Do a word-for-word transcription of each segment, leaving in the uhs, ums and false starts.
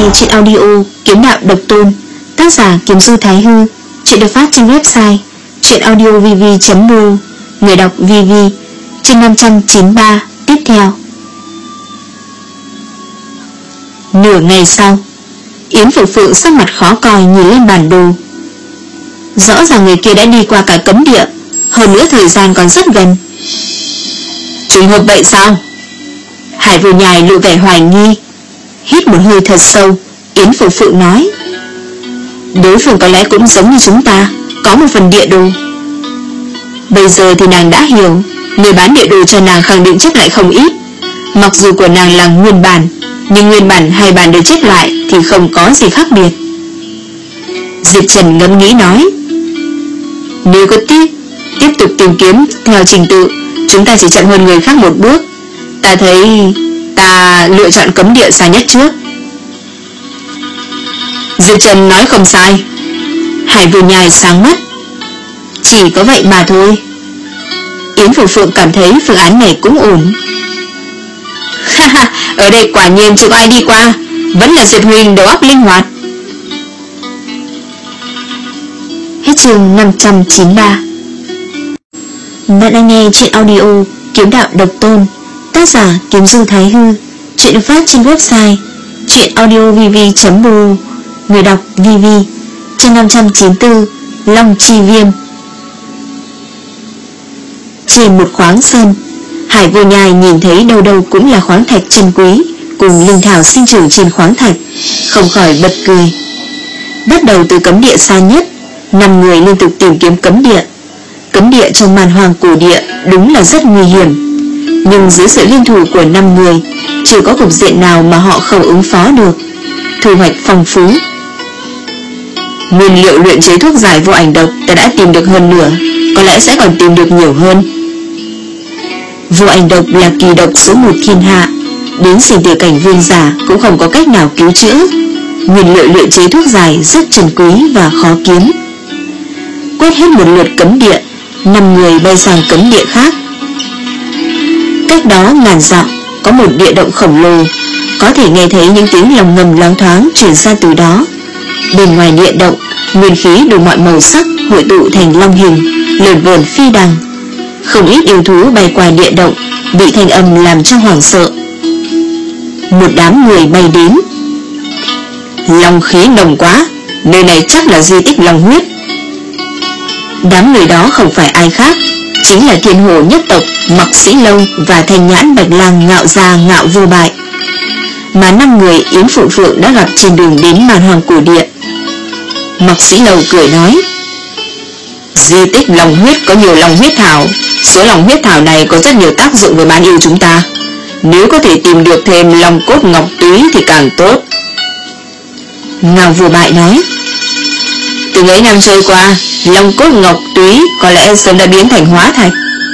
nghe chuyện audio Kiếm Đạo Độc Tôn, tác giả Kiếm Du Thái Hư. Chuyện được phát trên website truyện audio v v chấm r o, người đọc vê vê. Chương năm trăm chín mươi ba tiếp theo. Nửa ngày sau, Yến Phượng Phượng sắc mặt khó coi nhìn lên bản đồ. Rõ ràng người kia đã đi qua cả cấm địa, hơn nữa thời gian còn rất gần. Trùng hợp vậy sao? Hải Vô Nhai lộ vẻ hoài nghi. Hít một hơi thật sâu, Yến Phượng Phượng nói: đối phương có lẽ cũng giống như chúng ta, có một phần địa đồ. Bây giờ thì nàng đã hiểu, người bán địa đồ cho nàng khẳng định chắc lại không ít. Mặc dù của nàng là nguyên bản, nhưng nguyên bản hai bản đều check lại thì không có gì khác biệt. Diệp Trần ngẫm nghĩ nói: nếu có tiếp tiếp tục tìm kiếm theo trình tự, chúng ta chỉ chậm hơn người khác một bước. Ta thấy ta lựa chọn cấm địa xa nhất trước. Diệp Trần nói không sai. Hải Vô Nhai sáng mắt. Chỉ có vậy mà thôi. Yến Phượng Phượng cảm thấy phương án này cũng ổn. Haha, ở đây quả nhiên chưa có ai đi qua, vẫn là Diệp Huynh đầu óc linh hoạt. Hết chương năm trăm chín mươi ba. Bạn đang nghe chuyện audio Kiếm Đạo Độc Tôn, tác giả Kiếm Du Thái Hư. Chuyện được phát trên website truyện audio v v chấm r o, người đọc vê vê. Chương năm trăm chín mươi tư. Long Chi Viêm. Trên một khoáng sơn, Hải Vô Nhai nhìn thấy đâu đâu cũng là khoáng thạch chân quý cùng linh thảo sinh trưởng trên khoáng thạch, không khỏi bật cười. Bắt đầu từ cấm địa xa nhất, năm người liên tục tìm kiếm cấm địa. Cấm địa trong màn hoàng cổ địa đúng là rất nguy hiểm, nhưng dưới sự liên thủ của năm người, chưa có cục diện nào mà họ không ứng phó được. Thu hoạch phong phú. Nguyên liệu luyện chế thuốc giải vô ảnh độc ta đã tìm được hơn nửa, có lẽ sẽ còn tìm được nhiều hơn. Vô ảnh độc là kỳ độc số một thiên hạ, đến sinh tử cảnh vương giả cũng không có cách nào cứu chữa. Nguyên liệu luyện chế thuốc giải rất trân quý và khó kiếm. Quét hết một lượt cấm địa, năm người bay sang cấm địa khác. Cách đó ngàn dặm có một địa động khổng lồ, có thể nghe thấy những tiếng lòng ngầm loáng thoáng truyền ra từ đó. Bên ngoài địa động, nguyên khí đủ mọi màu sắc hội tụ thành long hình, lượn vờn phi đằng. Không ít yêu thú bay qua địa động, bị thanh âm làm cho hoảng sợ. Một đám người bay đến. Long khí nồng quá, nơi này chắc là di tích long huyết. Đám người đó không phải ai khác, chính là Thiên Hồ nhất tộc Mặc Sĩ Lâu và Thanh Nhãn Bạch Lang Ngạo Gia Ngạo Vô Bại, mà năm người Yến Phượng Phượng đã gặp trên đường đến màn hoàng cổ địa. Mặc Sĩ Lâu cười nói: di tích long huyết có nhiều long huyết thảo, số long huyết thảo này có rất nhiều tác dụng với bán yêu chúng ta. Nếu có thể tìm được thêm long cốt ngọc túy thì càng tốt. Ngạo Vô Bại nói: từ mấy năm trôi qua, long cốt ngọc túy có lẽ sớm đã biến thành hóa thạch.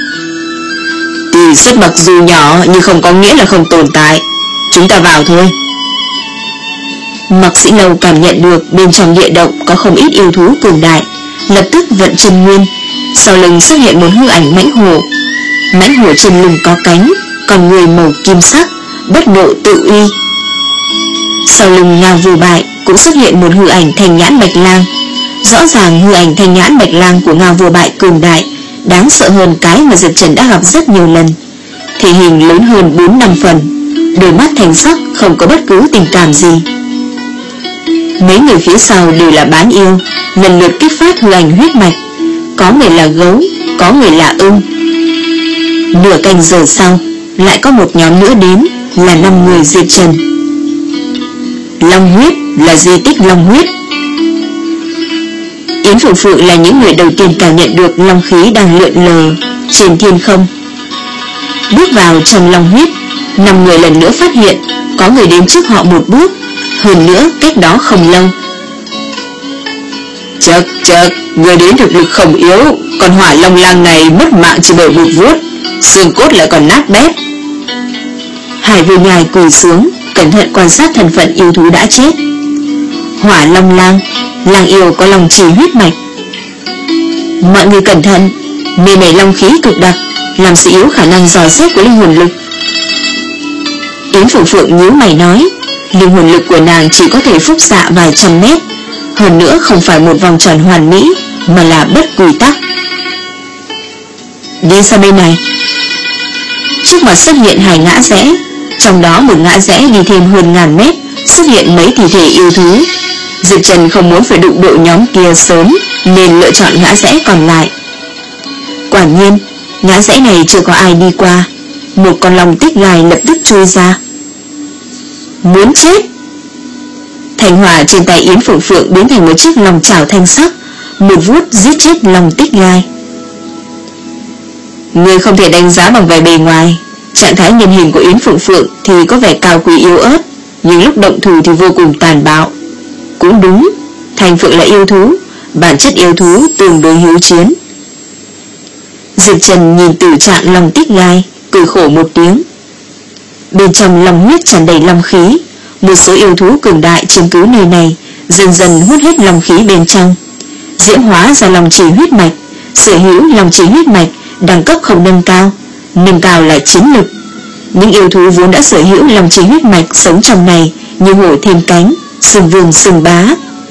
Tỷ suất mặc dù nhỏ nhưng không có nghĩa là không tồn tại. Chúng ta vào thôi. Mặc Sĩ Lâu cảm nhận được bên trong địa động có không ít yêu thú cường đại, lập tức vận chân nguyên. Sau lưng xuất hiện một hư ảnh mãnh hổ. Mãnh hổ trên lưng có cánh, còn người màu kim sắc, bất độ tự uy. Sau lưng Ngao Vô Bại cũng xuất hiện một hư ảnh Thanh Nhãn Bạch Lang. Rõ ràng hư ảnh Thanh Nhãn Bạch Lang của Ngao Vô Bại cường đại, đáng sợ hơn cái mà Diệp Trần đã gặp rất nhiều lần. Thể hình lớn hơn bốn năm phần, đôi mắt thành sắc, không có bất cứ tình cảm gì. Mấy người phía sau đều là bán yêu, lần lượt kích phát hư ảnh huyết mạch. Có người là gấu, có người là ưng. Nửa canh giờ sau, lại có một nhóm nữa đến, là năm người Diệp Trần. Long huyết là di tích long huyết. Yến Phượng Phượng là những người đầu tiên cảm nhận được long khí đang lượn lờ trên thiên không. Bước vào trong long huyết, năm người lần nữa phát hiện có người đến trước họ một bước, hơn nữa cách đó không lâu. Chật chật, người đến thực lực không yếu, còn Hỏa Long Lang này mất mạng chỉ bởi một vuốt, xương cốt lại còn nát bét. Hải Vô Nhai cúi xuống, cẩn thận quan sát thân phận yêu thú đã chết. Hỏa Long Lang, lang yêu có long trì huyết mạch. Mọi người cẩn thận, nơi này long khí cực đặc, làm suy yếu khả năng dò xét của linh hồn lực. Yến Phượng Phượng nhíu mày nói: linh hồn lực của nàng chỉ có thể phúc xạ vài trăm mét, hơn nữa không phải một vòng tròn hoàn mỹ, mà là bất quy tắc. Đi sang bên này. Trước mặt xuất hiện hai ngã rẽ, trong đó một ngã rẽ đi thêm hơn ngàn mét, xuất hiện mấy thi thể yêu thú. Diệp Trần không muốn phải đụng độ nhóm kia sớm, nên lựa chọn ngã rẽ còn lại. Quả nhiên, ngã rẽ này chưa có ai đi qua. Một con long tích gai lập tức trôi ra. Muốn chết! Thành hỏa trên tay Yến Phượng Phượng biến thành một chiếc lòng chảo thanh sắc, một vuốt giết chết long tích gai. Người không thể đánh giá bằng vẻ bề ngoài. Trạng thái nhân hình của Yến Phượng Phượng thì có vẻ cao quý yếu ớt, nhưng lúc động thủ thì vô cùng tàn bạo. Cũng đúng, Thành Phượng là yêu thú, bản chất yêu thú tương đối hiếu chiến. Diệp Trần nhìn tử trạng long tích gai, cười khổ một tiếng. Bên trong lòng huyết tràn đầy long khí, một số yêu thú cường đại chiếm cứ nơi này, dần dần hút hết long khí bên trong, diễm hóa ra lòng chỉ huyết mạch. Sở hữu lòng chỉ huyết mạch, đẳng cấp không nâng cao, nâng cao là chiến lực. Những yêu thú vốn đã sở hữu lòng chỉ huyết mạch sống trong này như hổ thêm cánh, sừng vương sừng bá.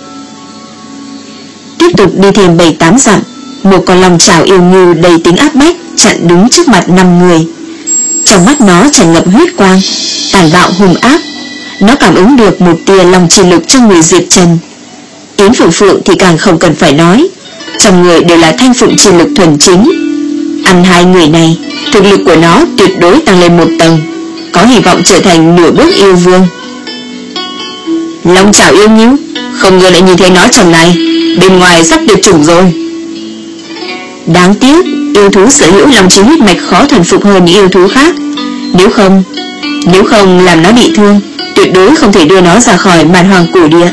Tiếp tục đi thêm bảy tám dặm, một con lòng chảo yêu ngưu đầy tính áp bách chặn đứng trước mặt năm người. Trong mắt nó tràn ngập huyết quang, tàn bạo hung ác. Nó cảm ứng được một tia lòng chỉ lực trong người Diệp Trần. Yến Phượng Phượng thì càng không cần phải nói, trong người đều là thanh phụng chỉ lực thuần chính. Ăn hai người này, thực lực của nó tuyệt đối tăng lên một tầng, có hy vọng trở thành nửa bước yêu vương. Long chảo yêu ngưu, không ngờ lại nhìn thấy nó trong này, bên ngoài sắp tuyệt chủng rồi. Đáng tiếc, yêu thú sở hữu lòng chỉ huyết mạch khó thuần phục hơn những yêu thú khác. Nếu không, nếu không làm nó bị thương, tuyệt đối không thể đưa nó ra khỏi màn hoàng cổ địa.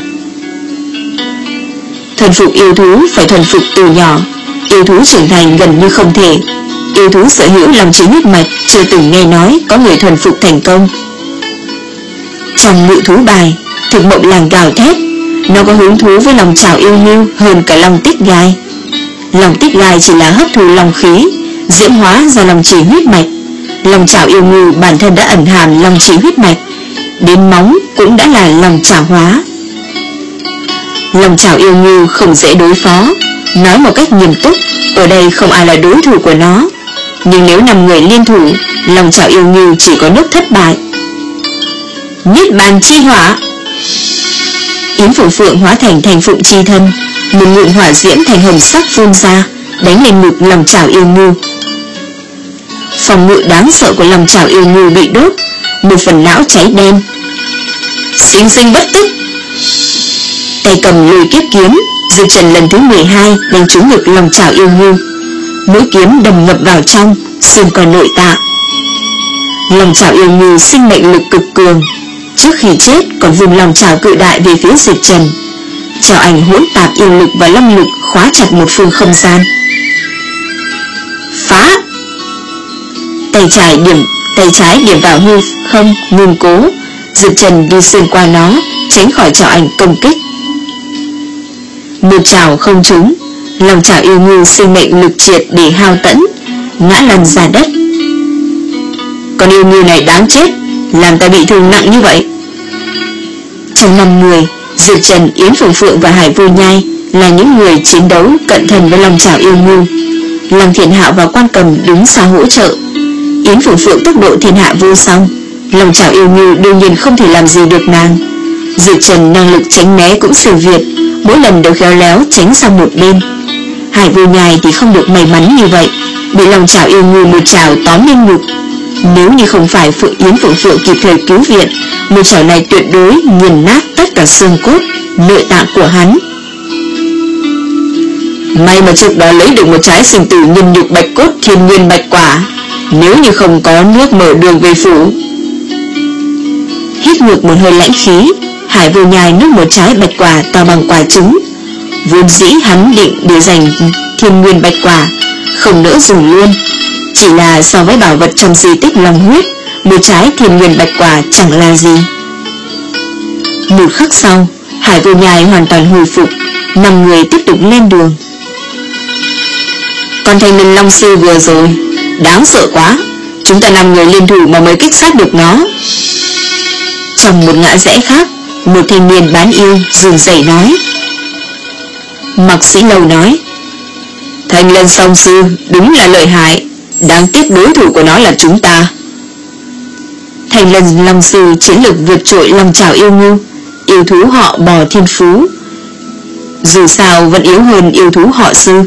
Thuần phục yêu thú phải thuần phục từ nhỏ, yêu thú trưởng thành gần như không thể. Yêu thú sở hữu lòng chỉ huyết mạch chưa từng nghe nói có người thuần phục thành công. Trong ngự thú bài, Thực Mộng Làng gào thét, nó có hứng thú với lòng chảo yêu ngưu hơn cả lòng tích gai. Lòng tích gai chỉ là hấp thu lòng khí, diễm hóa ra lòng chỉ huyết mạch. Lòng chảo yêu ngưu bản thân đã ẩn hàm lòng chỉ huyết mạch, đến móng cũng đã là lòng chảo hóa. Lòng chảo yêu ngưu không dễ đối phó. Nói một cách nghiêm túc, ở đây không ai là đối thủ của nó. Nhưng nếu năm người liên thủ, lòng chảo yêu ngưu chỉ có nước thất bại. Niết bàn chi hỏa. Yến Phượng Phượng hóa thành thành phụng chi thân, một ngụm hỏa diễm thành hồng sắc phun ra, đánh lên ngực lòng chảo yêu ngưu. Phòng ngự đáng sợ của lòng chảo yêu ngưu bị đốt, một phần não cháy đen. Sinh sinh bất tức. Tay cầm lùi kiếp kiếm, Diệp Trần lần thứ mười hai đánh trúng ngực lòng chảo yêu ngưu. Mũi kiếm đâm ngập vào trong, xuyên qua nội tạng. Lòng chảo yêu ngưu sinh mệnh lực cực cường, trước khi chết còn vùng lòng chảo cự đại về phía Diệp Trần. Chảo ảnh hỗn tạp yêu lực và long lực khóa chặt một phương không gian. Phá! Tay trái điểm tay trái điểm vào hư không ngưng cố, Diệp Trần đi xuyên qua nó, tránh khỏi chảo ảnh công kích. Một chảo không trúng, lòng chảo yêu ngưu sinh mệnh lực triệt để hao tẫn, ngã lăn ra đất. Con yêu ngưu này đáng chết, làm ta bị thương nặng như vậy. Trong năm người, Diệp Trần, Yến Phượng Phượng và Hải Vô Nhai là những người chiến đấu cận thân với lòng chảo yêu ngưu. Lăng Thiện Hạo và Quan Cầm đứng xa hỗ trợ. Yến Phượng Phượng tốc độ thiên hạ vô song, lòng chảo yêu ngưu đương nhiên không thể làm gì được nàng. Diệp Trần năng lực tránh né cũng siêu việt, mỗi lần đều khéo léo tránh sang một bên. Hải Vô Nhai thì không được may mắn như vậy, bị lòng chảo yêu ngưu một chảo tóm lên ngực. Nếu như không phải Phượng Yến Phượng Phượng kịp thời cứu viện, một chảo này tuyệt đối nghiền nát tất cả xương cốt, nội tạng của hắn. May mà trước đó lấy được một trái sinh tử nhân nhục bạch cốt thiên nguyên bạch quả, nếu như không có nước mở đường về phủ. Hít ngược một hơi lãnh khí, Hải Vô Nhai nuốt một trái bạch quả to bằng quả trứng. Vốn dĩ hắn định để dành thiên nguyên bạch quả, không nỡ dùng luôn. Chỉ là so với bảo vật trong di tích long huyết, một trái thiên nguyên bạch quả chẳng là gì. Một khắc sau, Hải Vô Nhai hoàn toàn hồi phục, năm người tiếp tục lên đường. Con thanh niên long sư vừa rồi, đáng sợ quá, chúng ta năm người liên thủ mà mới kích sát được nó. Trong một ngã rẽ khác, một thanh niên bán yêu run rẩy nói. Mạc Sĩ Lâu nói, Thanh Lân Song Sư đúng là lợi hại, đáng tiếc đối thủ của nó là chúng ta. Thanh Lân Long Sư chiến lực vượt trội Long Trảo Yêu Ngưu, yêu thú họ Bò Thiên Phú, dù sao vẫn yếu hơn yêu thú họ Sư.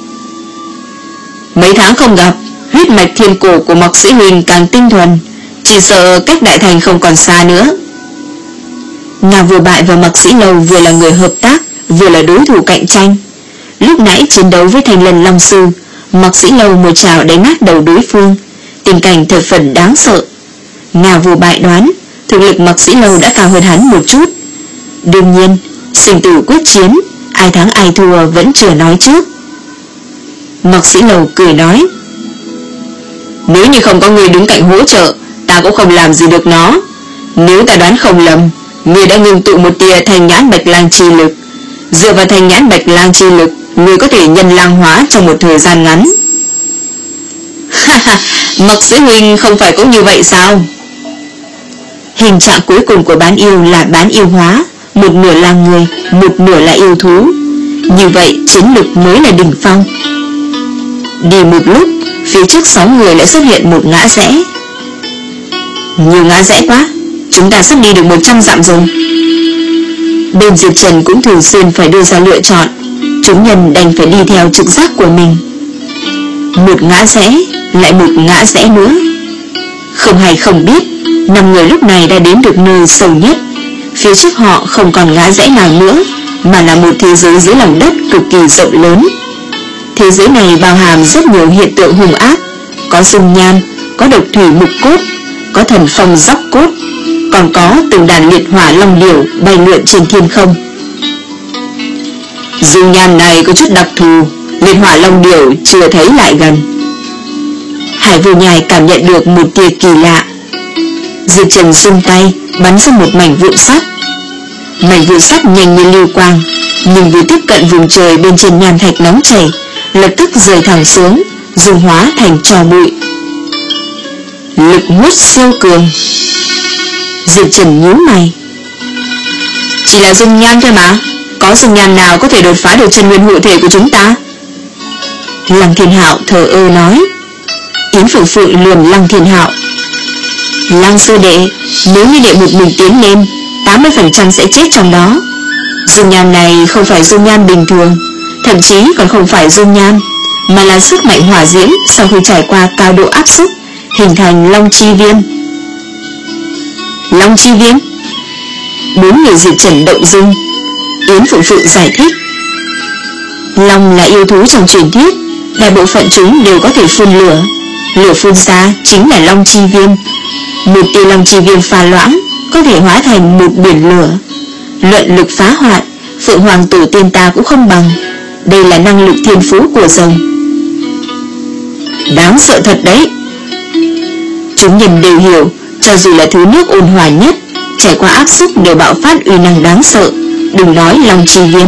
Mấy tháng không gặp, huyết mạch thiên cổ của Mạc Sĩ Huynh càng tinh thuần, chỉ sợ cách đại thành không còn xa nữa. Ngà Vô Bại và Mạc Sĩ Lâu vừa là người hợp tác, vừa là đối thủ cạnh tranh. Lúc nãy chiến đấu với Thanh Lân Long Sư, Mạc Sĩ Lâu một trảo đánh nát đầu đối phương, tình cảnh thật phần đáng sợ. Ngà Vô Bại đoán thực lực Mạc Sĩ Lâu đã cao hơn hắn một chút. Đương nhiên, sinh tử quyết chiến, ai thắng ai thua vẫn chưa nói trước. Mạc Sĩ Lâu cười nói, nếu như không có người đứng cạnh hỗ trợ, ta cũng không làm gì được nó. Nếu ta đoán không lầm, ngươi đã ngưng tụ một tia Thanh Nhãn Bạch Lang chi lực. Dựa vào Thanh Nhãn Bạch Lang chi lực, ngươi có thể nhân lang hóa trong một thời gian ngắn. Haha, Mạc Sĩ Huynh không phải cũng như vậy sao? Hình trạng cuối cùng của bán yêu là bán yêu hóa, một nửa là người, một nửa là yêu thú. Như vậy chiến lực mới là đỉnh phong. Đi một lúc, phía trước sáu người lại xuất hiện một ngã rẽ. Nhiều ngã rẽ quá, chúng ta sắp đi được một trăm dặm rồi. Bên Diệp Trần cũng thường xuyên phải đưa ra lựa chọn, chúng nhân đành phải đi theo trực giác của mình. Một ngã rẽ, lại một ngã rẽ nữa. Không hay không biết, năm người lúc này đã đến được nơi sâu nhất. Phía trước họ không còn ngã rẽ nào nữa, mà là một thế giới dưới lòng đất cực kỳ rộng lớn. Thế giới này bao hàm rất nhiều hiện tượng hung ác, có dung nham, có độc thủy mục cốt, có thần phong dốc cốt, còn có từng đàn liệt hỏa long điểu bay lượn trên thiên không. Dung nham này có chút đặc thù, liệt hỏa long điểu chưa thấy lại gần. Hải Vô Nhai cảm nhận được một tia kỳ lạ. Diệp Trần giương tay bắn ra một mảnh vụn sắt. Mảnh vụn sắt nhanh như lưu quang, nhưng vừa tiếp cận vùng trời bên trên nham thạch nóng chảy, lập tức rơi thẳng xuống, dung hóa thành tro bụi. Lực hút siêu cường. Diệp Trần nhíu mày. Chỉ là dung nham thôi mà, có dung nham nào có thể đột phá được chân nguyên hộ thể của chúng ta? Lăng Thiên Hạo thờ ơ nói. Yến Phượng Phượng lườm Lăng Thiên Hạo. Lăng sư đệ, nếu như đệ một mình tiến lên, tám mươi phần trăm sẽ chết trong đó. Dung nham này không phải dung nham bình thường, thậm chí còn không phải dung nham, mà là sức mạnh hỏa diễm sau khi trải qua cao độ áp suất hình thành Long Chi Viêm. Long Chi Viêm? Bốn người Diệp Trần động dung. Yến Phượng Phượng giải thích. Long là yêu thú trong truyền thuyết, đại bộ phận chúng đều có thể phun lửa. Lửa phun ra chính là Long Chi Viêm. Một tia Long Chi Viêm pha loãng có thể hóa thành một biển lửa. Luận lực phá hoại, Phượng Hoàng Tổ tiên ta cũng không bằng. Đây là năng lực thiên phú của rồng. Đáng sợ thật đấy. Chúng nhân đều hiểu, cho dù là thứ nước ôn hòa nhất, trải qua áp suất đều bạo phát uy năng đáng sợ, đừng nói Long Chi Viêm.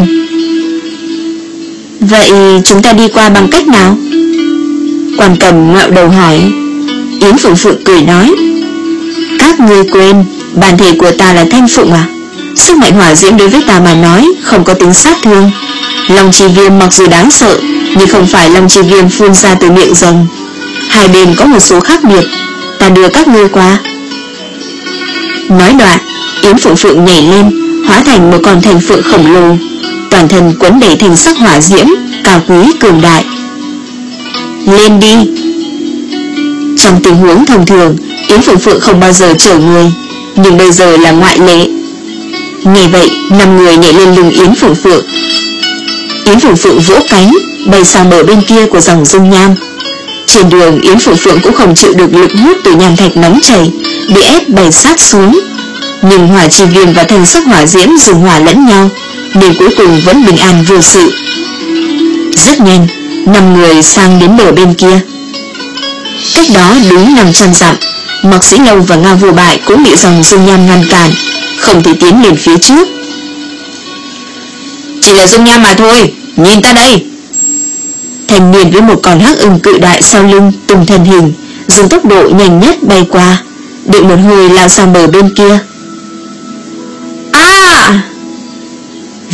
Vậy chúng ta đi qua bằng cách nào? Quan Cầm ngạo đầu hỏi. Yến Phượng Phượng cười nói. Các ngươi quên, bản thể của ta là Thanh Phụng à? Sức mạnh hỏa diễm đối với ta mà nói không có tính sát thương. Long Chi Viêm mặc dù đáng sợ, nhưng không phải Long Chi Viêm phun ra từ miệng rồng. Hai bên có một số khác biệt, ta đưa các ngươi qua. Nói đoạn, Yến Phượng Phượng nhảy lên, hóa thành một con thành phượng khổng lồ, toàn thân quấn đầy thành sắc hỏa diễm, cao quý cường đại. Lên đi. Trong tình huống thông thường, Yến Phượng Phượng không bao giờ chở người, nhưng bây giờ là ngoại lệ. Nghe vậy, năm người nhảy lên lưng Yến Phượng Phượng. Yến Phượng Phượng vỗ cánh, bay sang bờ bên kia của dòng dung nham. Trên đường, Yến Phượng Phượng cũng không chịu được lực hút từ nham thạch nóng chảy, bị ép bay sát xuống. Nhưng hỏa chi viêm và thành sắc hỏa diễm dùng hỏa lẫn nhau, nên cuối cùng vẫn bình an vô sự. Rất nhanh, năm người sang đến bờ bên kia. Cách đó đúng năm trăm dặm, Mạc Sĩ Lâu và Ngao Vô Bại cũng bị dòng dung nham ngăn cản, không thể tiến lên phía trước. Chỉ là dung nham mà thôi, nhìn ta đây. Thành niên với một con hắc ưng cự đại sau lưng tung thân hình, dùng tốc độ nhanh nhất bay qua, định một hồi lao sang bờ bên kia.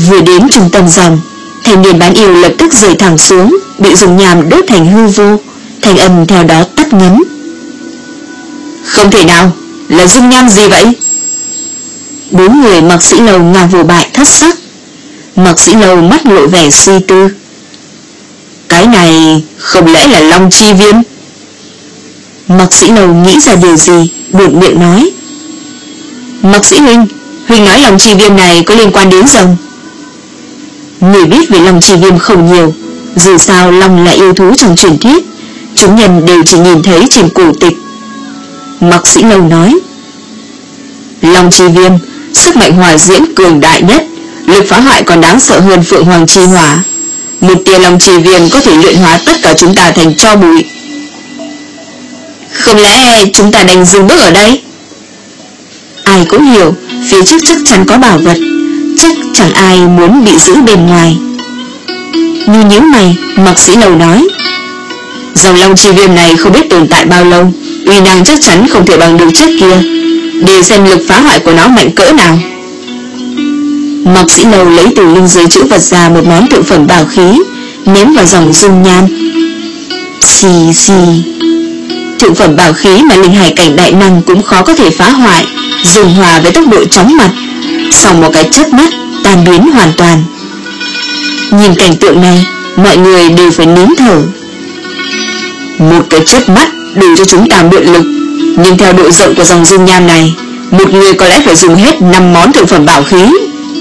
Vừa đến trung tâm dòng, thanh niên bán yêu lập tức rơi thẳng xuống, bị dùng nham đốt thành hư vô, thanh âm theo đó tắt ngấm. Không thể nào, là dung nham gì vậy? Bốn người Mạc Sĩ Lầu ngả vô bại thất sắc. Mạc Sĩ Lầu mắt lộ vẻ suy tư. Cái này không lẽ là Long Chi Viêm? Mạc Sĩ Lầu nghĩ ra điều gì, buột miệng nói. Mạc Sĩ Huynh, Huynh nói Long Chi Viêm này có liên quan đến rồng. Người biết về Long Chi Viêm không nhiều, dù sao Long là yêu thú trong truyền thuyết, chúng nhân đều chỉ nhìn thấy trên cổ tịch. Mạc Sĩ Lầu nói. Long Chi Viêm, sức mạnh hỏa diễm cường đại nhất, lực phá hoại còn đáng sợ hơn Phượng Hoàng Chi Hỏa. Một tia Long Chi Viêm có thể luyện hóa tất cả chúng ta thành tro bụi. Không lẽ chúng ta đành dừng bước ở đây? Ai cũng hiểu phía trước chắc chắn có bảo vật, chắc chẳng ai muốn bị giữ bên ngoài. Như nhíu mày, Mạc Sĩ Lầu nói. Dòng Long Chi Viêm này không biết tồn tại bao lâu, uy năng chắc chắn không thể bằng được trước kia. Để xem lực phá hoại của nó mạnh cỡ nào. Mạc Sĩ Lầu lấy từ linh giới chữ vật ra một món thượng phẩm bảo khí, ném vào dòng dung nham. Xì xì. Thượng phẩm bảo khí mà linh hải cảnh đại năng cũng khó có thể phá hoại, dùng hòa với tốc độ chóng mặt, sau một cái chớp mắt tan biến hoàn toàn. Nhìn cảnh tượng này, mọi người đều phải nín thở. Một cái chớp mắt đủ cho chúng ta mượn lực, nhưng theo độ rộng của dòng dung nham này, một người có lẽ phải dùng hết năm món thượng phẩm bảo khí.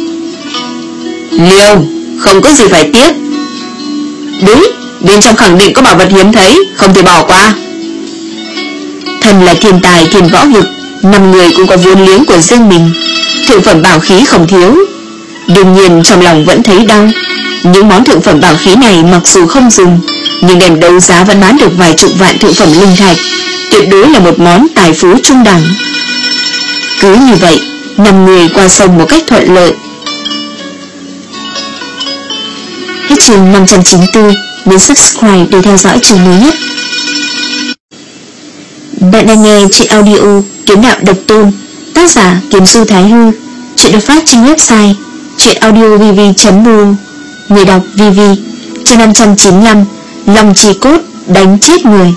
Liêu, không có gì phải tiếc. Đúng, bên trong khẳng định có bảo vật hiếm thấy, không thể bỏ qua. Thần là thiên tài thiên võ vực, năm người cũng có vốn liếng của riêng mình, thượng phẩm bảo khí không thiếu. Đương nhiên trong lòng vẫn thấy đau. Những món thượng phẩm bảo khí này mặc dù không dùng, nhưng đem đấu giá vẫn bán được vài chục vạn thượng phẩm linh thạch, tuyệt đối là một món tài phú trung đẳng. Cứ như vậy, năm người qua sông một cách thuận lợi. Hết chương năm trăm chín mươi tư, nhấn subscribe để theo dõi chương mới nhất. Bạn đang nghe chuyện audio Kiếm Đạo Độc Tôn, tác giả Kiếm Du Thái Hư. Chuyện được phát trên website chuyenaudiovv chấm ru. Người đọc Vivi. Chương năm trăm chín mươi lăm, Long Chi Cốt đánh chết người.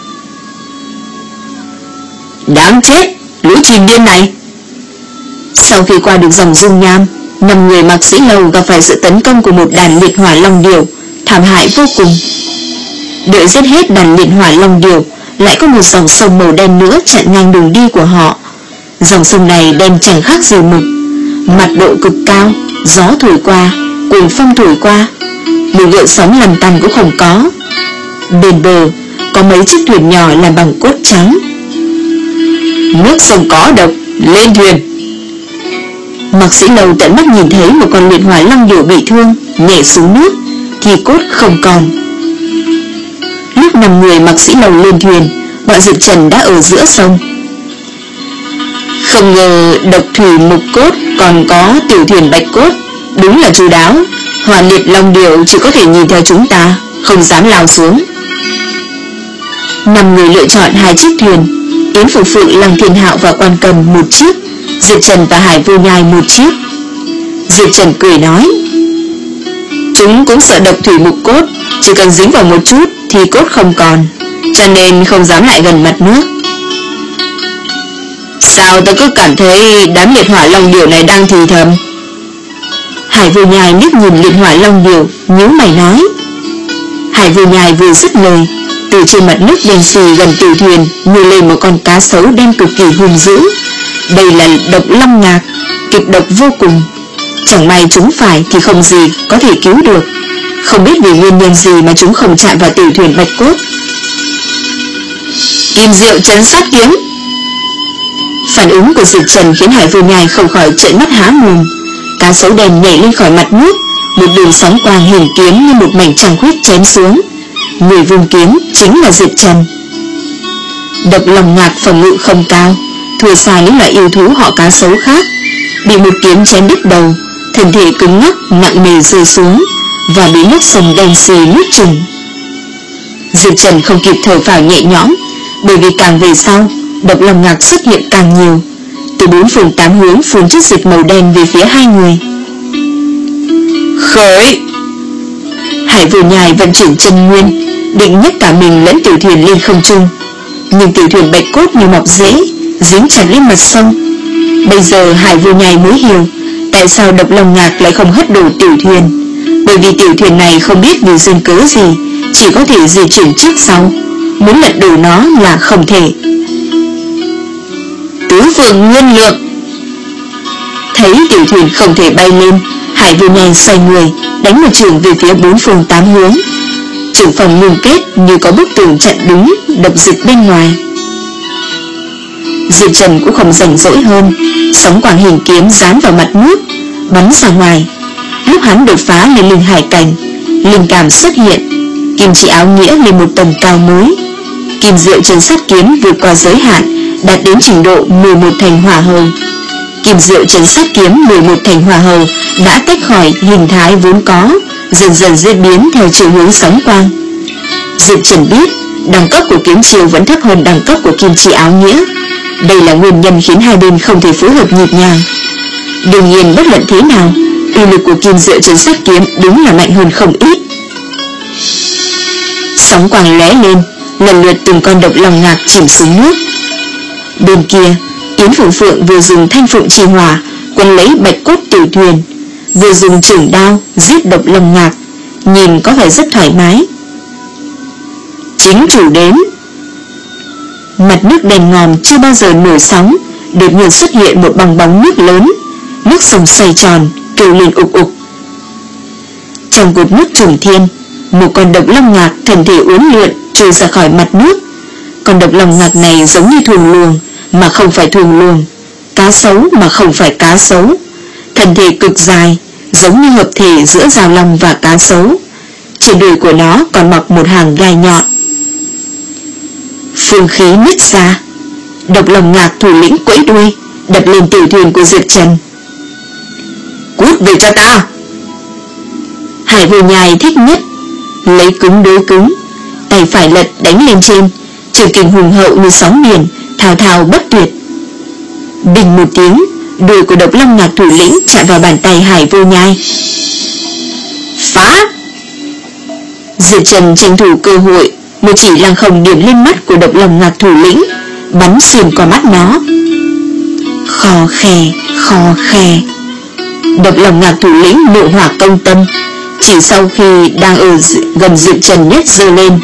Đáng chết, lũ chim điên này. Sau khi qua được dòng dung nham, năm người Mạc Sĩ Lầu gặp phải sự tấn công của một đàn liệt hỏa long điểu, thảm hại vô cùng. Đợi giết hết đàn liệt hỏa long điểu, lại có một dòng sông màu đen nữa chặn ngang đường đi của họ. Dòng sông này đen chẳng khác gì mực, mặt độ cực cao, gió thổi qua, cuồng phong thổi qua, một gợn sóng lằn tăn cũng không có. Bên bờ có mấy chiếc thuyền nhỏ làm bằng cốt trắng. Nước sông có độc, lên thuyền. Mạc Sĩ Lầu tận mắt nhìn thấy một con liệt hỏa long điểu bị thương, nhảy xuống nước, thì cốt không còn. Lúc năm người Mạc Sĩ Lầu lên thuyền, bọn Diệp Trần đã ở giữa sông. Không ngờ độc thủy mục cốt còn có tiểu thuyền bạch cốt, đúng là chu đáo. Hỏa liệt long điểu chỉ có thể nhìn theo chúng ta, không dám lao xuống. Năm người lựa chọn hai chiếc thuyền, Yến Phục Phượng, Lăng Thiên Hạo và Quan Cầm một chiếc, Diệp Trần và Hải Vô Nhai một chiếc. Diệp Trần cười nói, chúng cũng sợ độc thủy mục cốt, chỉ cần dính vào một chút thì cốt không còn, cho nên không dám lại gần mặt nước. Sao ta cứ cảm thấy đám liệt hỏa long điểu này đang thì thầm? Hải Vô Nhai liếc nhìn liệt hỏa long điểu, nhíu mày nói. Hải Vô Nhai vừa dứt lời, từ trên mặt nước đen xì gần tiểu thuyền nhô lên một con cá sấu đen cực kỳ hung dữ. Đây là độc long ngạc, kịch độc vô cùng. Chẳng may chúng phải thì không gì có thể cứu được. Không biết vì nguyên nhân gì mà chúng không chạm vào tiểu thuyền bạch cốt. Kim diệu chấn sát kiếm. Phản ứng của Diệp Trần khiến Hải Vô Nhai không khỏi trợn mắt há mồm. Cá sấu đen nhảy lên khỏi mặt nước, một đường sóng quang hình kiếm như một mảnh trăng khuyết chém xuống. Người vung kiếm chính là Diệp Trần. Độc long ngạc phòng ngự không cao, thua xa những loại yêu thú họ cá sấu khác. Bị một kiếm chém đứt đầu, thân thể cứng ngắc nặng nề rơi xuống và bị nước sông đen xì nuốt chửng. Diệp Trần không kịp thở phào nhẹ nhõm, bởi vì càng về sau, độc long ngạc xuất hiện càng nhiều, từ bốn phương tám hướng phun chất dịch màu đen về phía hai người. Khởi. Hải Vô Nhai vận chuyển chân nguyên, định nhấc cả mình lẫn tiểu thuyền lên không trung, nhưng tiểu thuyền bạch cốt như mọc rễ, dính chặt lên mặt sông. Bây giờ Hải Vô Nhai mới hiểu tại sao Độc Long Ngạc lại không hất đổ tiểu thuyền, bởi vì tiểu thuyền này không biết vì duyên cớ gì, chỉ có thể di chuyển trước sau, muốn lật đổ nó là không thể. Tứ Phượng Nguyên Lượng. Thấy tiểu thuyền không thể bay lên, Hải Vô Nhai xoay người đánh một chưởng về phía bốn phương tám hướng. Chưởng phòng ngưng kết như có bức tường chặn đứng độc dịch bên ngoài. Diệp Trần cũng không rảnh rỗi hơn, sóng quang hình kiếm dán vào mặt nước, bắn ra ngoài. Lúc hắn đột phá lên linh hải cảnh, linh cảm xuất hiện, kim chỉ áo nghĩa lên một tầng cao mới. Kim diệu trấn sát kiếm vượt qua giới hạn, đạt đến trình độ mười một thành hỏa hầu. Kim diệu trấn sát kiếm mười một thành hỏa hầu đã tách khỏi hình thái vốn có, dần dần diễn biến theo chiều hướng sóng quang. Diệp Trần biết đẳng cấp của kiếm chiêu vẫn thấp hơn đẳng cấp của kim chỉ áo nghĩa. Đây là nguyên nhân khiến hai bên không thể phối hợp nhịp nhàng. Đương nhiên bất luận thế nào, uy lực của kim diệu trấn sát kiếm đúng là mạnh hơn không ít. Sóng quang lóe lên, lần lượt từng con độc long ngạc chìm xuống nước. Bên kia, Yến Phượng Phượng vừa dùng thanh phượng chi hỏa quấn lấy bạch cốt tiểu thuyền, vừa dùng chưởng đao giết độc long ngạc, nhìn có vẻ rất thoải mái. Chính chủ đến. Mặt nước đen ngòm chưa bao giờ nổi sóng, đột nhiên xuất hiện một bong bóng nước lớn, nước sông xoay tròn, kêu lên ục ục. Trong cột nước trùng thiên, một con độc long ngạc thân thể uốn lượn trôi ra khỏi mặt nước. Con độc long ngạc này giống như thuồng luồng mà không phải thuồng luồng, cá sấu mà không phải cá sấu, thân thể cực dài, giống như hợp thể giữa rào long và cá sấu. Trên đuôi của nó còn mọc một hàng gai nhọn. Phương khí nứt ra, độc long ngạc thủ lĩnh quẫy đuôi đập lên tiểu thuyền của Diệp Trần. Cút về cho ta. Hải Vô Nhai thích nhất lấy cứng đối cứng, tay phải lật đánh lên trên, trường kình hùng hậu như sóng biển, thao thao bất tuyệt. Bình một tiếng, đuôi của độc long ngạc thủ lĩnh chạm vào bàn tay Hải Vô Nhai. Phá! Diệp Trần tranh thủ cơ hội, một chỉ lăng không điểm lên mắt của độc long ngạc thủ lĩnh, bắn xuyên qua mắt nó. Khò khè, khò khè. Độc long ngạc thủ lĩnh nộ hỏa công tâm, chỉ sau khi đang ở gần Diệp Trần nhất giơ lên,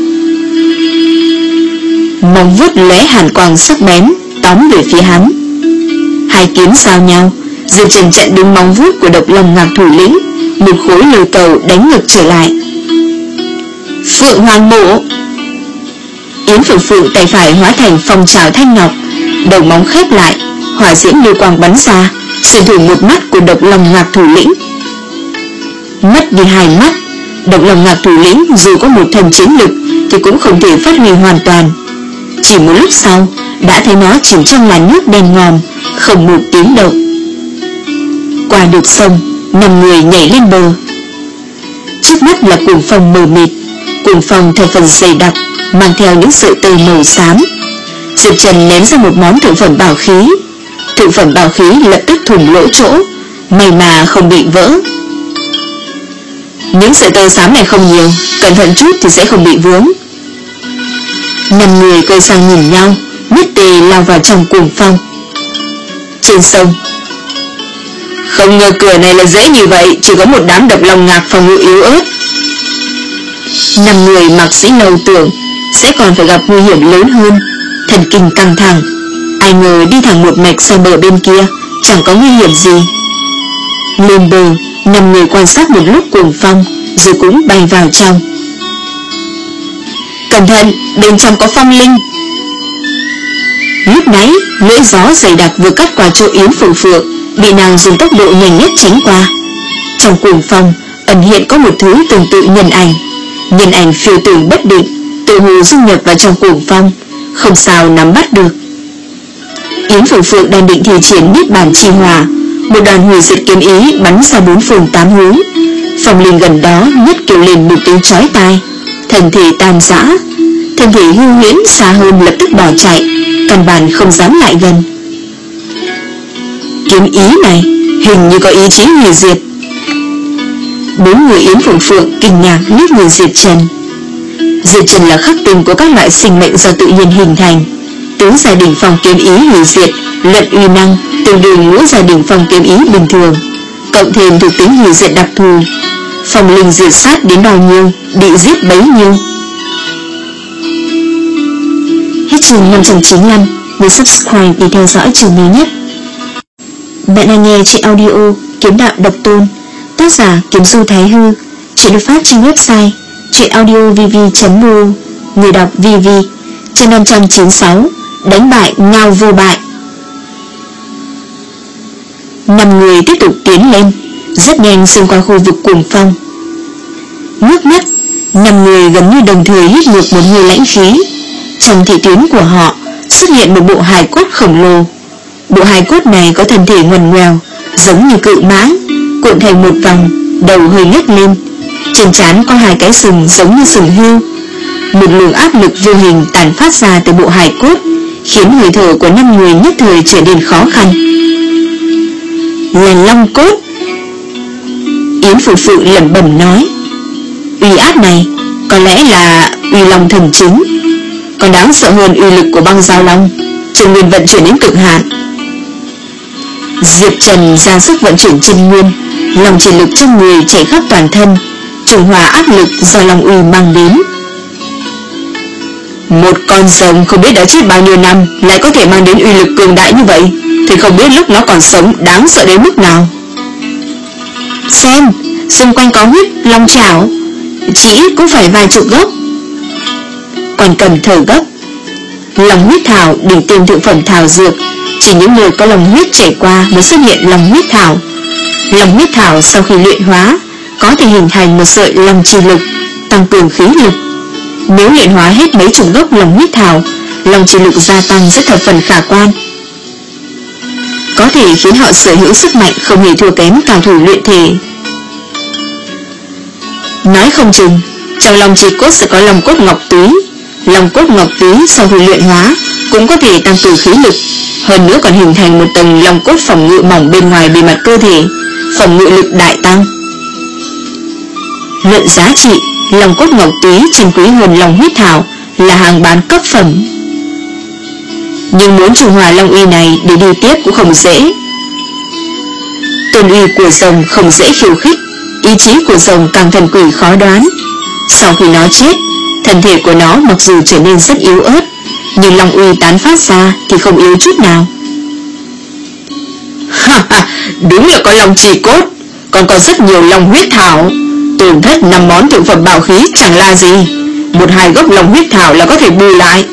móng vuốt lóe hàn quang sắc bén tóm về phía hắn. Hai kiếm giao nhau, Diệp Trần chặn đứng móng vuốt của độc long ngạc thủ lĩnh, một khối lôi cầu đánh ngược trở lại. Phượng Hoàng Mộ. Yến Phượng Phượng tay phải hóa thành phong trào thanh ngọc, đầu móng khép lại, hỏa diễm lưu quang bắn ra, xuyên thủng một mắt của độc long ngạc thủ lĩnh. Mất đi hai mắt, độc long ngạc thủ lĩnh dù có một thần chiến lực thì cũng không thể phát huy hoàn toàn. Chỉ một lúc sau đã thấy nó chìm trong làn nước đen ngòm, không một tiếng động. Qua được sông, năm người nhảy lên bờ. Trước mắt là cuồng phong mờ mịt, cuồng phong theo phần dày đặc, mang theo những sợi tơ màu xám. Diệp Trần ném ra một món thượng phẩm bảo khí. Thượng phẩm bảo khí lập tức thủng lỗ chỗ, may mà không bị vỡ. Những sợi tơ xám này không nhiều, cẩn thận chút thì sẽ không bị vướng. Năm người quay sang nhìn nhau, nhất tề lao vào trong cuồng phong. Trên sông, không ngờ cửa này là dễ như vậy, chỉ có một đám độc long ngạc phòng ngự yếu ớt. Năm người mạc sĩ lầu tưởng sẽ còn phải gặp nguy hiểm lớn hơn, thần kinh căng thẳng. Ai ngờ đi thẳng một mạch sang bờ bên kia, chẳng có nguy hiểm gì. Lên bờ, năm người quan sát một lúc cuồng phong, rồi cũng bay vào trong. Cẩn thận, bên trong có phong linh. Lúc nãy, lưỡi gió dày đặc vừa cắt qua chỗ Yến Phượng Phượng, bị nàng dùng tốc độ nhanh nhất tránh qua. Trong cuồng phong ẩn hiện có một thứ tương tự nhân ảnh. Nhân ảnh phiêu tưởng bất định, tự hồ dung nhập vào trong cuồng phong, không sao nắm bắt được. Yến Phượng Phượng đang định thi triển niết bàn chi hỏa, một đoàn hủy diệt kiếm ý bắn ra bốn phương tám hướng. Phong linh gần đó nhất kêu lên một tiếng chói tai, thân thể tan rã. Thân thể hư huyễn xa hơn lập tức bỏ chạy, căn bản không dám lại gần. Kiếm ý này hình như có ý chí hủy diệt. Bốn người Yến Phụng Phượng kinh ngạc liếc nhìn Diệp Trần. Diệp Trần là khắc tinh của các loại sinh mệnh do tự nhiên hình thành. Tướng gia đình phong kiếm ý hủy diệt, luận uy năng tương đương ngũ gia đình phong kiếm ý bình thường, cộng thêm thuộc tính hủy diệt đặc thù. Phong linh diệt sát đến bao nhiêu, bị giết bấy nhiêu. Hết chương năm trăm chín mươi lăm. Nhớ subscribe để theo dõi chương mới nhất. Bạn đang nghe trên audio Kiếm Đạo Độc Tôn, tác giả Kiếm Du Thái Hư. Chuyện được phát trên website chuyenaudiovv chấm ru. Người đọc vê vê. Chương năm trăm chín mươi sáu. Đánh bại Ngao Vô Bại. Năm người tiếp tục tiến lên, rất nhanh xuyên qua khu vực cuồng phong. Ngước mắt, năm người gần như đồng thời hít ngược một hơi lãnh khí. Trong thị tuyến của họ xuất hiện một bộ hài cốt khổng lồ. Bộ hài cốt này có thân thể ngoằn ngoèo, giống như cự mãng, cuộn thành một vòng, đầu hơi nhếch lên. Trên trán có hai cái sừng giống như sừng hươu. Một luồng áp lực vô hình tản phát ra từ bộ hài cốt, khiến hơi thở của năm người nhất thời trở nên khó khăn. Là long cốt. Yến Phụng Phượng lẩm bẩm nói, uy áp này có lẽ là uy long thần chứng, còn đáng sợ hơn uy lực của băng giao long, chân nguyên vận chuyển đến cực hạn. Diệp Trần ra sức vận chuyển chân nguyên, lòng chỉ lực trong người chảy khắp toàn thân, trung hòa áp lực do long uy mang đến. Một con rồng không biết đã chết bao nhiêu năm lại có thể mang đến uy lực cường đại như vậy, thì không biết lúc nó còn sống đáng sợ đến mức nào. Xem, xung quanh có huyết long chảo, chỉ cũng phải vài chục gốc. Còn cầm thở gấp. Lòng huyết thảo đỉnh tiêm thượng phẩm thảo dược, chỉ những người có lòng huyết chảy qua mới xuất hiện lòng huyết thảo. Lòng huyết thảo sau khi luyện hóa có thể hình thành một sợi lòng chi lực, tăng cường khí lực. Nếu luyện hóa hết mấy chục gốc lòng huyết thảo, lòng chi lực gia tăng rất thập phần khả quan, có thể khiến họ sở hữu sức mạnh không hề thua kém cao thủ luyện thể. Nói không chừng trong lòng chi cốt sẽ có lòng cốt ngọc túy. Lòng cốt ngọc túy sau khi luyện hóa cũng có thể tăng cường khí lực, hơn nữa còn hình thành một tầng lòng cốt phòng ngự mỏng bên ngoài bề mặt cơ thể, phòng ngự lực đại tăng. Luận giá trị, lòng cốt ngọc túy chân quý hơn lòng huyết thảo, là hàng bán cấp phẩm. Nhưng muốn trung hòa long uy này để đi tiếp cũng không dễ. Tôn uy của rồng không dễ khiêu khích, ý chí của rồng càng thần quỷ khó đoán. Sau khi nó chết, thân thể của nó mặc dù trở nên rất yếu ớt, nhưng long uy tán phát ra thì không yếu chút nào. Ha ha, đúng là có long trì cốt, còn có rất nhiều long huyết thảo. Tổn thất năm món thượng phẩm bảo khí chẳng là gì, một hai gốc long huyết thảo là có thể bù lại.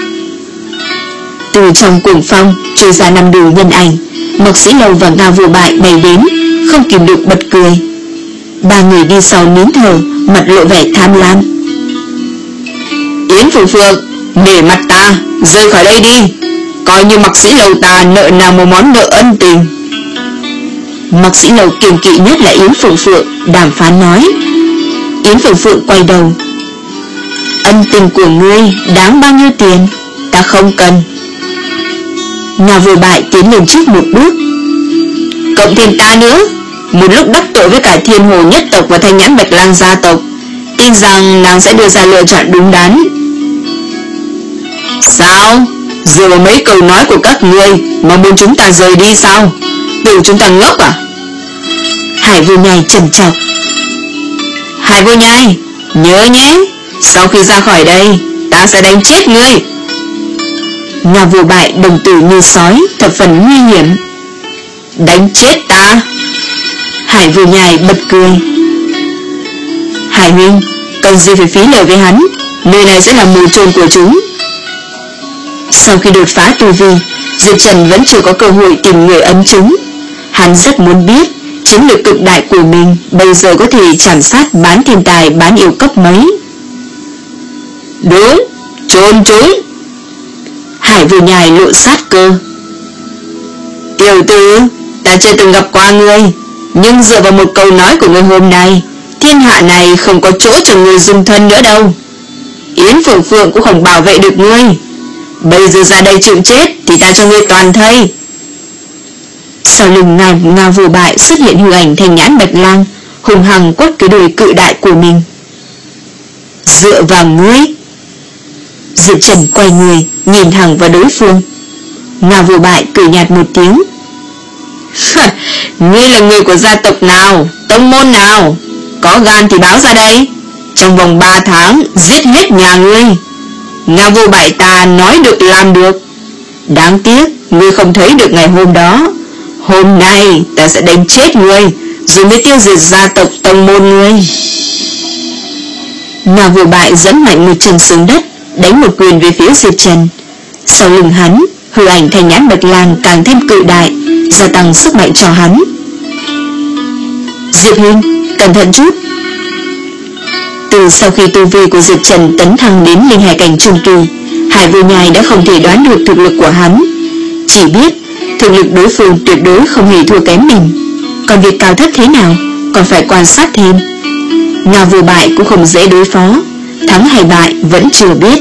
Từ trong cuồng phong trôi ra năm đường nhân ảnh, Mộc Sĩ Lâu và Ngao Vô Bại bay đến, không kìm được bật cười. Ba người đi sau nín thở, mặt lộ vẻ tham lam. Yến Phụng Phượng, để mặt ta rời khỏi đây đi, coi như Mộc Sĩ Lâu ta nợ nàng một món nợ ân tình. Mộc Sĩ Lâu kiêng kỵ nhất là Yến Phụng Phượng, đàm phán nói. Yến Phụng Phượng quay đầu. Ân tình của ngươi đáng bao nhiêu tiền, ta không cần. Ngao Vô Bại tiến lên trước một bước. Cộng thêm ta nữa, một lúc đắc tội với cả Thiên Hồ nhất tộc và Thanh Nhãn Bạch Lang gia tộc, tin rằng nàng sẽ đưa ra lựa chọn đúng đắn. Sao? Dựa vào mấy câu nói của các ngươi mà muốn chúng ta rời đi sao? Tưởng chúng ta ngốc à? Hải Vô Nhai trầm trọng. Hải Vô Nhai, nhớ nhé, sau khi ra khỏi đây ta sẽ đánh chết ngươi. Ngao Vô Bại đồng tử như sói, thập phần nguy hiểm. Đánh chết ta? Hải Vô Nhai bật cười. Hải huynh, cần gì phải phí lời với hắn, nơi này sẽ là mồ chôn của chúng. Sau khi đột phá tu vi, Diệp Trần vẫn chưa có cơ hội tìm người ấn chứng. Hắn rất muốn biết chiến lược cực đại của mình bây giờ có thể chảm sát bán thiên tài bán yêu cấp mấy. Đúng, chôn chúng. Hải Vô Nhai lộ sát cơ. Tiểu tử, ta chưa từng gặp qua ngươi, nhưng dựa vào một câu nói của ngươi hôm nay, thiên hạ này không có chỗ cho ngươi dung thân nữa đâu. Yến Phượng Phượng cũng không bảo vệ được ngươi. Bây giờ ra đây chịu chết thì ta cho ngươi toàn thây. Sau lưng Ngao Ngao Vô Bại xuất hiện hư ảnh Thanh Nhãn Bạch Lang, hùng hăng quất cái đuôi cự đại của mình. Dựa vào ngươi. Diệp Trần quay người nhìn thẳng vào đối phương. Ngao Vô Bại cười nhạt một tiếng. Ngươi là người của gia tộc nào, tông môn nào? Có gan thì báo ra đây. Trong vòng ba tháng giết hết nhà ngươi. Ngao Vô Bại ta nói được làm được. Đáng tiếc ngươi không thấy được ngày hôm đó. Hôm nay ta sẽ đánh chết ngươi, rồi mới tiêu diệt gia tộc tông môn ngươi. Ngao Vô Bại dẫn mạnh một chân xuống đất, đánh một quyền về phía Diệp Trần. Sau lưng hắn, hư ảnh Thanh Nhãn Bạch Lang càng thêm cự đại, gia tăng sức mạnh cho hắn. Diệp huynh, cẩn thận chút. Từ sau khi tu vi của Diệp Trần tấn thăng đến linh hải cảnh trung kỳ, Hải Vô Nhai đã không thể đoán được thực lực của hắn, chỉ biết thực lực đối phương tuyệt đối không hề thua kém mình. Còn việc cao thấp thế nào còn phải quan sát thêm. Ngao Vô Bại cũng không dễ đối phó, thắng hay bại vẫn chưa biết.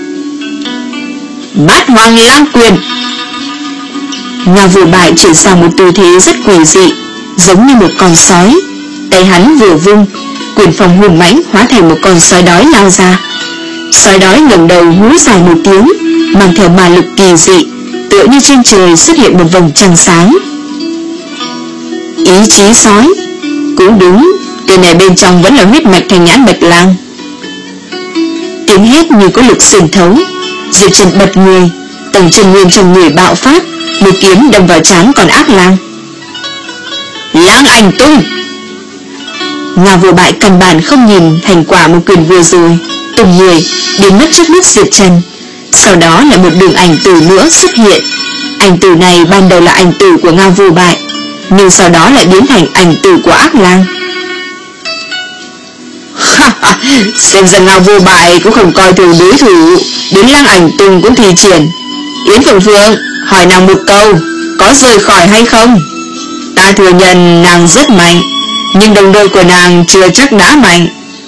Bát Hoàng Lang Quyền. Ngao Vô Bại chuyển sang một tư thế rất quỷ dị, giống như một con sói. Tay hắn vừa vung, quyền phong hùng mãnh hóa thành một con sói đói lao ra. Sói đói ngẩng đầu hú dài một tiếng, mang theo ma lực kỳ dị, tựa như trên trời xuất hiện một vầng trăng sáng. Ý chí sói. Cũng đúng, tên này bên trong vẫn là huyết mạch Thanh Nhãn Bạch Lang. Tiếng hét như có lực xuyên thấu. Diệp Trần bật người, tầng chân nguyên trong người bạo phát, một kiếm đâm vào trán con ác lang. Lang ảnh tung. Ngao Vô Bại căn bản không nhìn thành quả một quyền vừa rồi, tung người biến mất trước mắt Diệp Trần. Sau đó lại một đường ảnh tử nữa xuất hiện. Ảnh tử này ban đầu là ảnh tử của Ngao Vô Bại, nhưng sau đó lại biến thành ảnh tử của ác lang. Xem ra Ngao Vô Bại cũng không coi thường đối thủ, đến lang ảnh tung cũng thi triển. Yến Phượng Phượng, hỏi nàng một câu, có rời khỏi hay không? Ta thừa nhận nàng rất mạnh, nhưng đồng đội của nàng chưa chắc đã mạnh.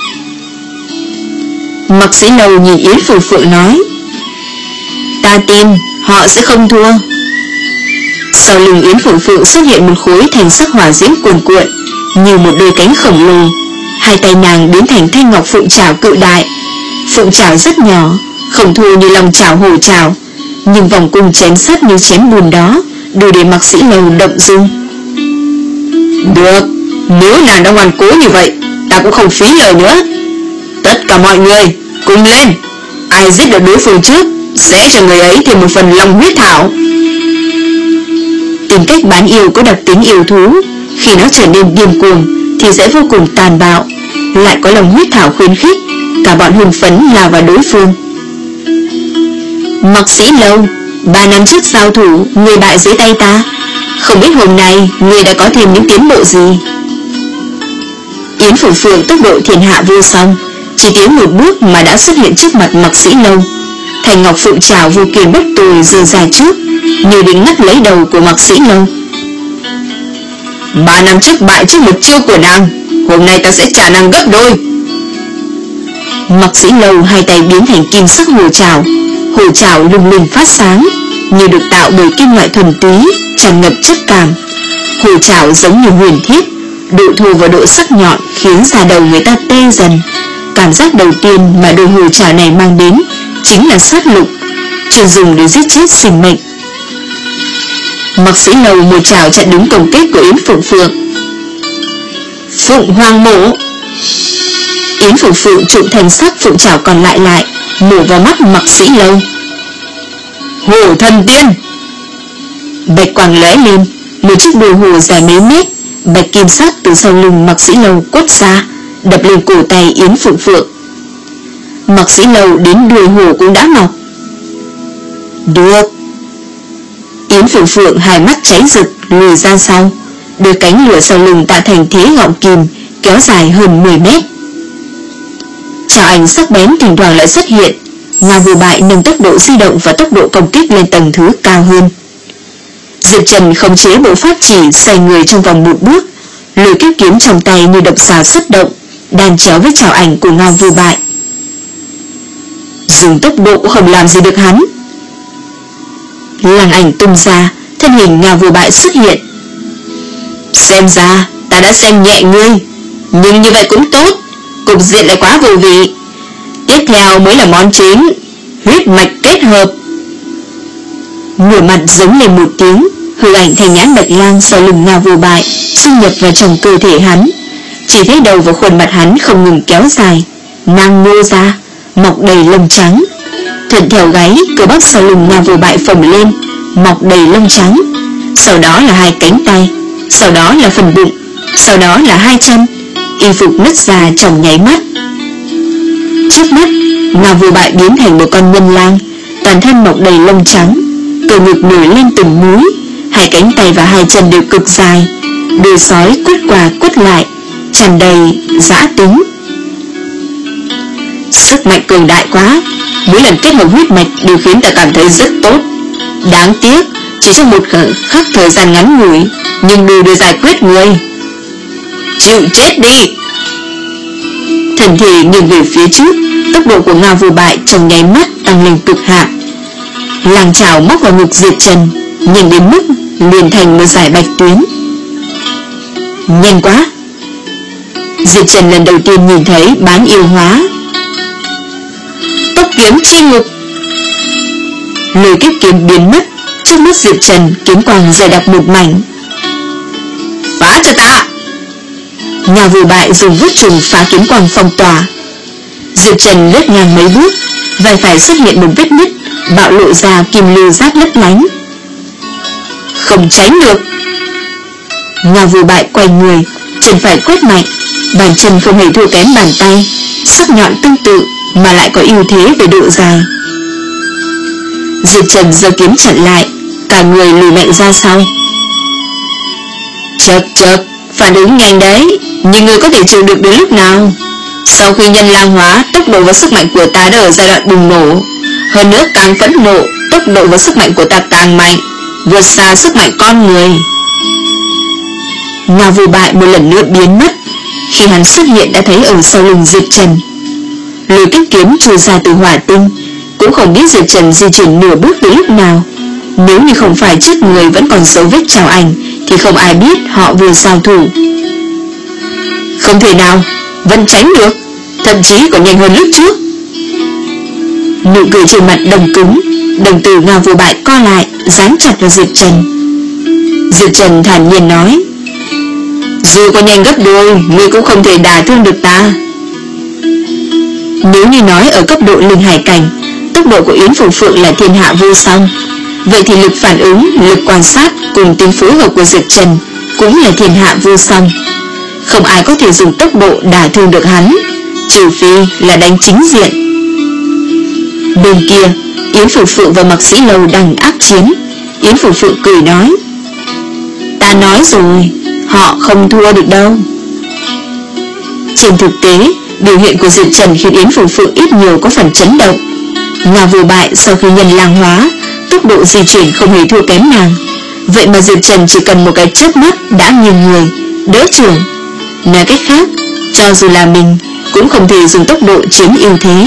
Mạc Sĩ Lâu nhìn Yến Phượng Phượng nói, ta tin họ sẽ không thua. Sau lưng Yến Phượng Phượng xuất hiện một khối thành sắc hỏa diễm cuồn cuộn, như một đôi cánh khổng lồ. Hai tay nàng biến thành thanh ngọc phượng trảo cự đại. Phượng trảo rất nhỏ, không thua như lòng trảo hổ trảo, nhưng vòng cung chém sắt như chém bùn đó đủ để Mạc Sĩ Lâu động dung. Được, nếu nàng đã ngoan cố như vậy, ta cũng không phí lời nữa. Tất cả mọi người cùng lên, ai giết được đối phương trước sẽ cho người ấy thêm một phần long huyết thảo. Tính cách bán yêu có đặc tính yêu thú, khi nó trở nên điên cuồng thì sẽ vô cùng tàn bạo, lại có lòng huyết thảo khuyến khích, cả bọn hưng phấn lao vào đối phương. Mạc Sĩ Lâu, ba năm trước giao thủ, người bại dưới tay ta, không biết hôm nay người đã có thêm những tiến bộ gì. Yến Phượng Phượng tốc độ thiên hạ vô song, chỉ tiến một bước mà đã xuất hiện trước mặt Mạc Sĩ Lâu. Thành ngọc phượng trảo vô kiên bất tồi giơ ra trước, như định ngắt lấy đầu của Mạc Sĩ Lâu. Ba năm trước bại trước một chiêu của nàng, hôm nay ta sẽ trả nàng gấp đôi. Mạc Sĩ Lâu hai tay biến thành kim sắc hồ trảo, hồ trảo lung linh phát sáng, như được tạo bởi kim loại thuần túy, tràn ngập chất cảm. Hồ trảo giống như huyền thiết, độ thô và độ sắc nhọn khiến da đầu người ta tê dần. Cảm giác đầu tiên mà đôi hồ trảo này mang đến chính là sát lục, chuyên dùng để giết chết sinh mệnh. Mạc Sĩ Lâu một trảo chặn đứng công kích của Yến Phượng Phượng. Phượng Hoàng mổ. Yến Phượng Phượng trụm thành sắc phượng trảo còn lại lại mổ vào mắt Mạc Sĩ Lâu. Hổ thần tiên. Bạch quang lóe lên, một chiếc đuôi hổ dài mấy mét, bạch kim sắc từ sau lưng Mạc Sĩ Lâu quất ra, đập lên cổ tay Yến Phượng Phượng. Mạc Sĩ Lâu đến đuôi hổ cũng đã mọc. Được. Yến Phượng Phượng hai mắt cháy rực lùi ra sau, đôi cánh lửa sau lưng tạo thành thế gọng kìm kéo dài hơn mười mét. Chảo ảnh sắc bén thỉnh thoảng lại xuất hiện. Ngao Vô Bại nâng tốc độ di động và tốc độ công kích lên tầng thứ cao hơn. Diệp Trần khống chế bộ pháp chỉ xoay người trong vòng một bước, lôi kiếp kiếm trong tay như độc xà xuất động, đan chéo với chảo ảnh của Ngao Vô Bại. Dùng tốc độ cũng không làm gì được hắn. Lăng ảnh tung ra, thân hình Ngao Vô Bại xuất hiện. Xem ra ta đã xem nhẹ ngươi. Nhưng như vậy cũng tốt, cục diện lại quá vô vị. Tiếp theo mới là món chính, huyết mạch kết hợp. Ngửa mặt giống lên một tiếng, hư ảnh thành nhãn bạch lang sau lưng Ngao Vô Bại xâm nhập vào trong cơ thể hắn. Chỉ thấy đầu và khuôn mặt hắn không ngừng kéo dài, nang nô ra, mọc đầy lông trắng. Thuận theo gáy, cơ bắp sau lưng Ngao Vô Bại phồng lên, mọc đầy lông trắng. Sau đó là hai cánh tay, sau đó là phần bụng, sau đó là hai chân. Y phục nứt ra trong nháy mắt. Trước mắt, Ngao Vô Bại biến thành một con nhân lang, toàn thân mọc đầy lông trắng, cơ ngực nổi lên từng múi, hai cánh tay và hai chân đều cực dài, đuôi sói quất qua quất lại, tràn đầy dã tính. Sức mạnh cường đại quá, mỗi lần kết hợp huyết mạch đều khiến ta cảm thấy rất tốt. Đáng tiếc, chỉ trong một khắc thời gian ngắn ngủi, nhưng đủ để giải quyết người. Chịu chết đi! Thần thể nghiêng về phía trước, tốc độ của Ngao Vô Bại trong nháy mắt tăng lên cực hạn. Lang chảo móc vào ngực Diệp Trần, nhanh đến mức liền thành một dải bạch tuyến. Nhanh quá! Diệp Trần lần đầu tiên nhìn thấy bán yêu hóa. Tốc kiếm chi ngục. Lôi kiếp kiếm biến mất, trước mắt Diệp Trần kiếm quang dày đặc một mảnh. Phá cho ta! Ngao Vô Bại dùng vuốt trùng phá kiếm quang phong tỏa. Diệp Trần lướt ngang mấy bước, vai phải xuất hiện một vết nứt, bạo lộ ra kim lưu giáp lấp lánh. Không tránh được. Ngao Vô Bại quay người, chân phải quét mạnh, bàn chân không hề thua kém bàn tay, sắc nhọn tương tự mà lại có ưu thế về độ dài. Diệp Trần giơ kiếm chặn lại, cả người lùi mạnh ra sau. Chật chật, phản ứng nhanh đấy, nhưng ngươi có thể chịu được đến lúc nào? Sau khi nhân lang hóa, tốc độ và sức mạnh của ta đã ở giai đoạn bùng nổ. Hơn nữa càng phẫn nộ, tốc độ và sức mạnh của ta càng mạnh, vượt xa sức mạnh con người. Ngao Vô Bại một lần nữa biến mất. Khi hắn xuất hiện đã thấy ở sau lưng Diệp Trần. Lôi kiếp kiếm trôi ra từ hỏa tinh, cũng không biết Diệp Trần di chuyển nửa bước tới lúc nào. Nếu như không phải trước người vẫn còn dấu vết trào ảnh, thì không ai biết họ vừa giao thủ. Không thể nào, vẫn tránh được, thậm chí còn nhanh hơn lúc trước. Nụ cười trên mặt đồng cứng, đồng tử Ngao Vô Bại co lại, dán chặt vào Diệp Trần. Diệp Trần thản nhiên nói: dù có nhanh gấp đôi, ngươi cũng không thể đả thương được ta. Nếu như nói ở cấp độ linh hải cảnh, tốc độ của Yến Phụng Phượng là thiên hạ vô song, vậy thì lực phản ứng, lực quan sát cùng tính phối hợp của Diệp Trần cũng là thiên hạ vô song. Không ai có thể dùng tốc độ đả thương được hắn, trừ phi là đánh chính diện. Bên kia, Yến Phụng Phượng và Mạc Sĩ Lâu đang ác chiến. Yến Phụng Phượng cười nói: ta nói rồi, họ không thua được đâu. Trên thực tế, biểu hiện của Diệp Trần khiến Yến Phụng Phượng ít nhiều có phần chấn động. Ngao Vô Bại sau khi nhân lang hóa, tốc độ di chuyển không hề thua kém nàng. Vậy mà Diệp Trần chỉ cần một cái chớp mắt đã nghiêng người, đỡ trưởng. Nói cách khác, cho dù là mình cũng không thể dùng tốc độ chiếm ưu thế.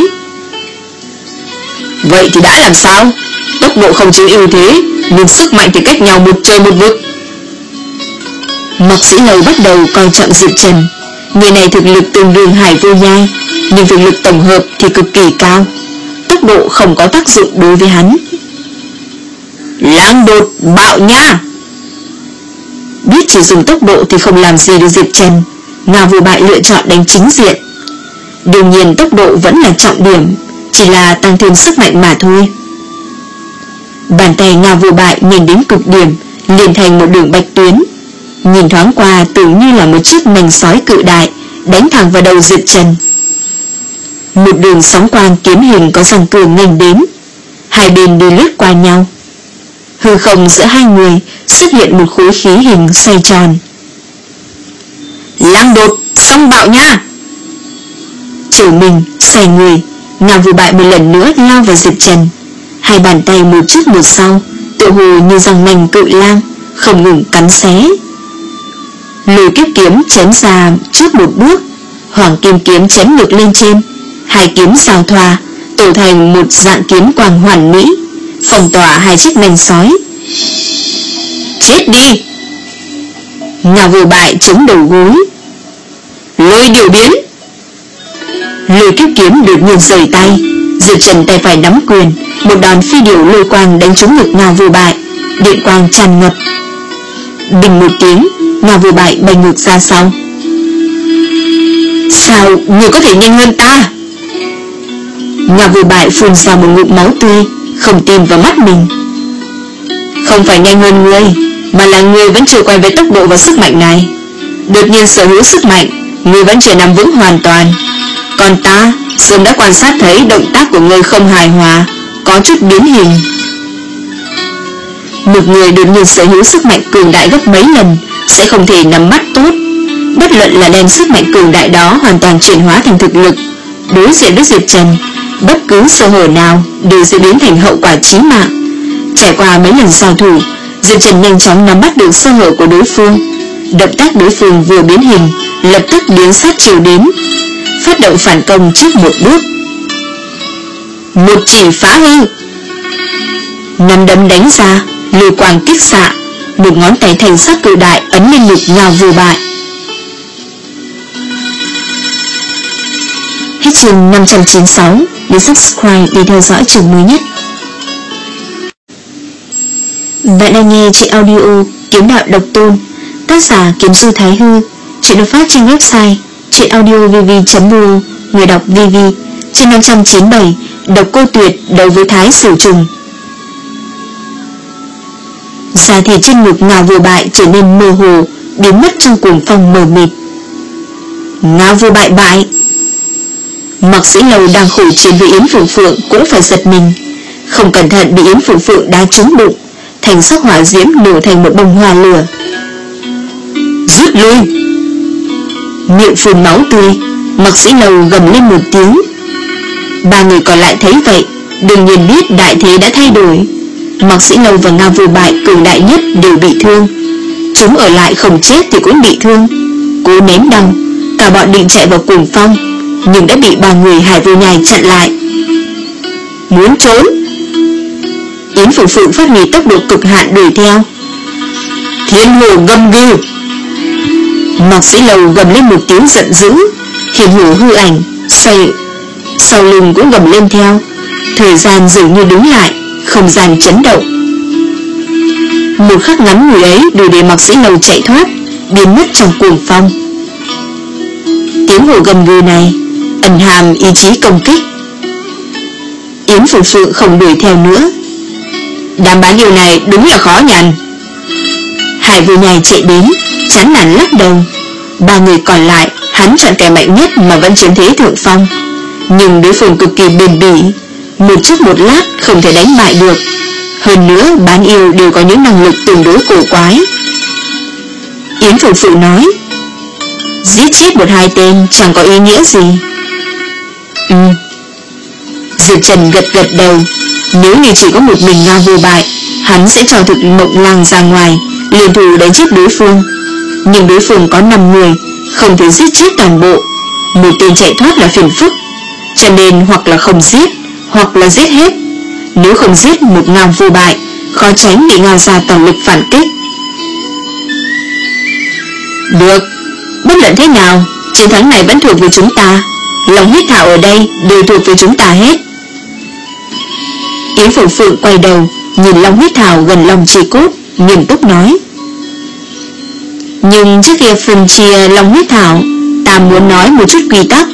Vậy thì đã làm sao? Tốc độ không chiếm ưu thế, nhưng sức mạnh thì cách nhau một trời một vực. Mạc Sĩ Lâu bắt đầu coi trọng Diệp Trần. Người này thực lực tương đương Hải Vô Nhai, nhưng thực lực tổng hợp thì cực kỳ cao. Tốc độ không có tác dụng đối với hắn. Lang đột bạo nha! Biết chỉ dùng tốc độ thì không làm gì được Diệp Trần, Ngao Vô Bại lựa chọn đánh chính diện. Đương nhiên tốc độ vẫn là trọng điểm, chỉ là tăng thêm sức mạnh mà thôi. Bàn tay Ngao Vô Bại nhìn đến cực điểm, liền thành một đường bạch tuyến. Nhìn thoáng qua tưởng như là một chiếc mành sói cự đại, đánh thẳng vào đầu Diệp Trần. Một đường sóng quang kiếm hình có răng cưa nghênh đến, hai bên đi lướt qua nhau. Hư không giữa hai người xuất hiện một khối khí hình xoay tròn. Lang đột song bạo nha! Chiều mình xoay người, Ngao Vô Bại một lần nữa lao vào Diệp Trần. Hai bàn tay một trước một sau, tựa hồ như răng nanh cự lang, không ngừng cắn xé. Lôi kiếp kiếm chém ra trước một bước, hoàng kim kiếm chém ngược lên trên. Hai kiếm giao thoa, tổ thành một dạng kiếm quang hoàn mỹ, phong tỏa hai chiếc nanh sói. Chết đi! Ngao Vô Bại chống đầu gối. Lôi Cửu biến. Lôi kiếp kiếm đột nhiên rời tay. Diệp Trần tay phải nắm quyền, một đòn phi điểu lôi quang đánh trúng ngực Ngao Vô Bại, điện quang tràn ngập. Bình một tiếng, Ngao Vô Bại bay ngược ra sau. Sao ngươi có thể nhanh hơn ta? Ngao Vô Bại phun ra một ngụm máu tươi, không tin vào mắt mình. Không phải nhanh hơn ngươi, mà là ngươi vẫn chưa quen với tốc độ và sức mạnh này. Đột nhiên sở hữu sức mạnh, ngươi vẫn chưa nắm vững hoàn toàn. Còn ta sớm đã quan sát thấy động tác của ngươi không hài hòa, có chút biến hình. Một người đột nhiên sở hữu sức mạnh cường đại gấp mấy lần sẽ không thể nắm bắt tốt. Bất luận là đem sức mạnh cường đại đó hoàn toàn chuyển hóa thành thực lực, đối diện với Diệp Trần, bất cứ sơ hở nào đều sẽ biến thành hậu quả chí mạng. Trải qua mấy lần giao thủ, Diệp Trần nhanh chóng nắm bắt được sơ hở của đối phương. Động tác đối phương vừa biến hình, lập tức biến sát chiều đến, phát động phản công trước một bước. Một chỉ phá hư. Nắm đấm đánh ra, lôi quang kích xạ, một ngón tay thành sắc cự đại ấn lên ngực Ngao Vô Bại. Hết chương năm trăm chín mươi sáu. Để subscribe để theo dõi chương mới nhất. Bạn đang nghe trên audio Kiếm Đạo Độc Tôn, tác giả Kiếm Sư Thái Hư. Chuyện được phát trên website truyện audio v v chấm r o, người đọc vê vê. Chương năm trăm chín mươi bảy. Độc Cô Tuyệt đấu với Thái Sử Trùng. Da thịt trên ngực Ngao Vô Bại trở nên mơ hồ, biến mất trong cuồng phong mờ mịt. Ngao Vô Bại bại. Mạc Sĩ Lầu đang khổ chiến với Yến Phượng Phượng cũng phải giật mình, không cẩn thận bị Yến Phượng Phượng đá trúng bụng, thành sắc hỏa diễm nổ thành một bông hoa lửa. Rút lui. Miệng phun máu tươi, Mạc Sĩ Lầu gầm lên một tiếng. Ba người còn lại thấy vậy, đương nhiên biết đại thế đã thay đổi. Mạc Sĩ Lầu và Ngao Vô Bại cường đại nhất đều bị thương, chúng ở lại không chết thì cũng bị thương. Cố nén đau, cả bọn định chạy vào cuồng phong, nhưng đã bị ba người Hải Vô Nhai chặn lại. Muốn trốn? Yến Phượng Phượng phát huy tốc độ cực hạn đuổi theo. Thiên hồ gầm gừ. Mạc Sĩ Lầu gầm lên một tiếng giận dữ, thiên hồ hư ảnh xoay sau lưng cũng gầm lên theo. Thời gian dường như đứng lại, không gian chấn động. Một khắc ngắn người ấy đủ để Mạc Sĩ Lầu chạy thoát, biến mất trong cuồng phong. Tiếng hồ gầm gừ này ẩn hàm ý chí công kích. Yến Phượng Phượng không đuổi theo nữa. Đám bán điều này đúng là khó nhằn. Hải Vô Nhai chạy đến, chán nản lắc đầu. Ba người còn lại, hắn chọn kẻ mạnh nhất mà vẫn chiếm thế thượng phong, nhưng đối phương cực kỳ bền bỉ, một chút một lát không thể đánh bại được. Hơn nữa bán yêu đều có những năng lực tương đối cổ quái. Yến Phượng Phượng nói, giết chết một hai tên chẳng có ý nghĩa gì. Ừ. Diệp Trần gật gật đầu. Nếu như chỉ có một mình Ngao Vô Bại, hắn sẽ cho thực Mộng Lang ra ngoài, liên thủ đánh chết đối phương. Nhưng đối phương có năm người, không thể giết chết toàn bộ. Một tên chạy thoát là phiền phức, cho nên hoặc là không giết, hoặc là giết hết. Nếu không giết một Ngao Vô Bại, khó tránh bị Ngao gia toàn lực phản kích. Được, bất luận thế nào, chiến thắng này vẫn thuộc về chúng ta. Lòng huyết thảo ở đây đều thuộc về chúng ta hết. Yến Phượng Phượng quay đầu nhìn long huyết thảo gần lòng chi cốt, nghiêm túc nói, nhưng trước kia phân chia long huyết thảo, ta muốn nói một chút quy tắc.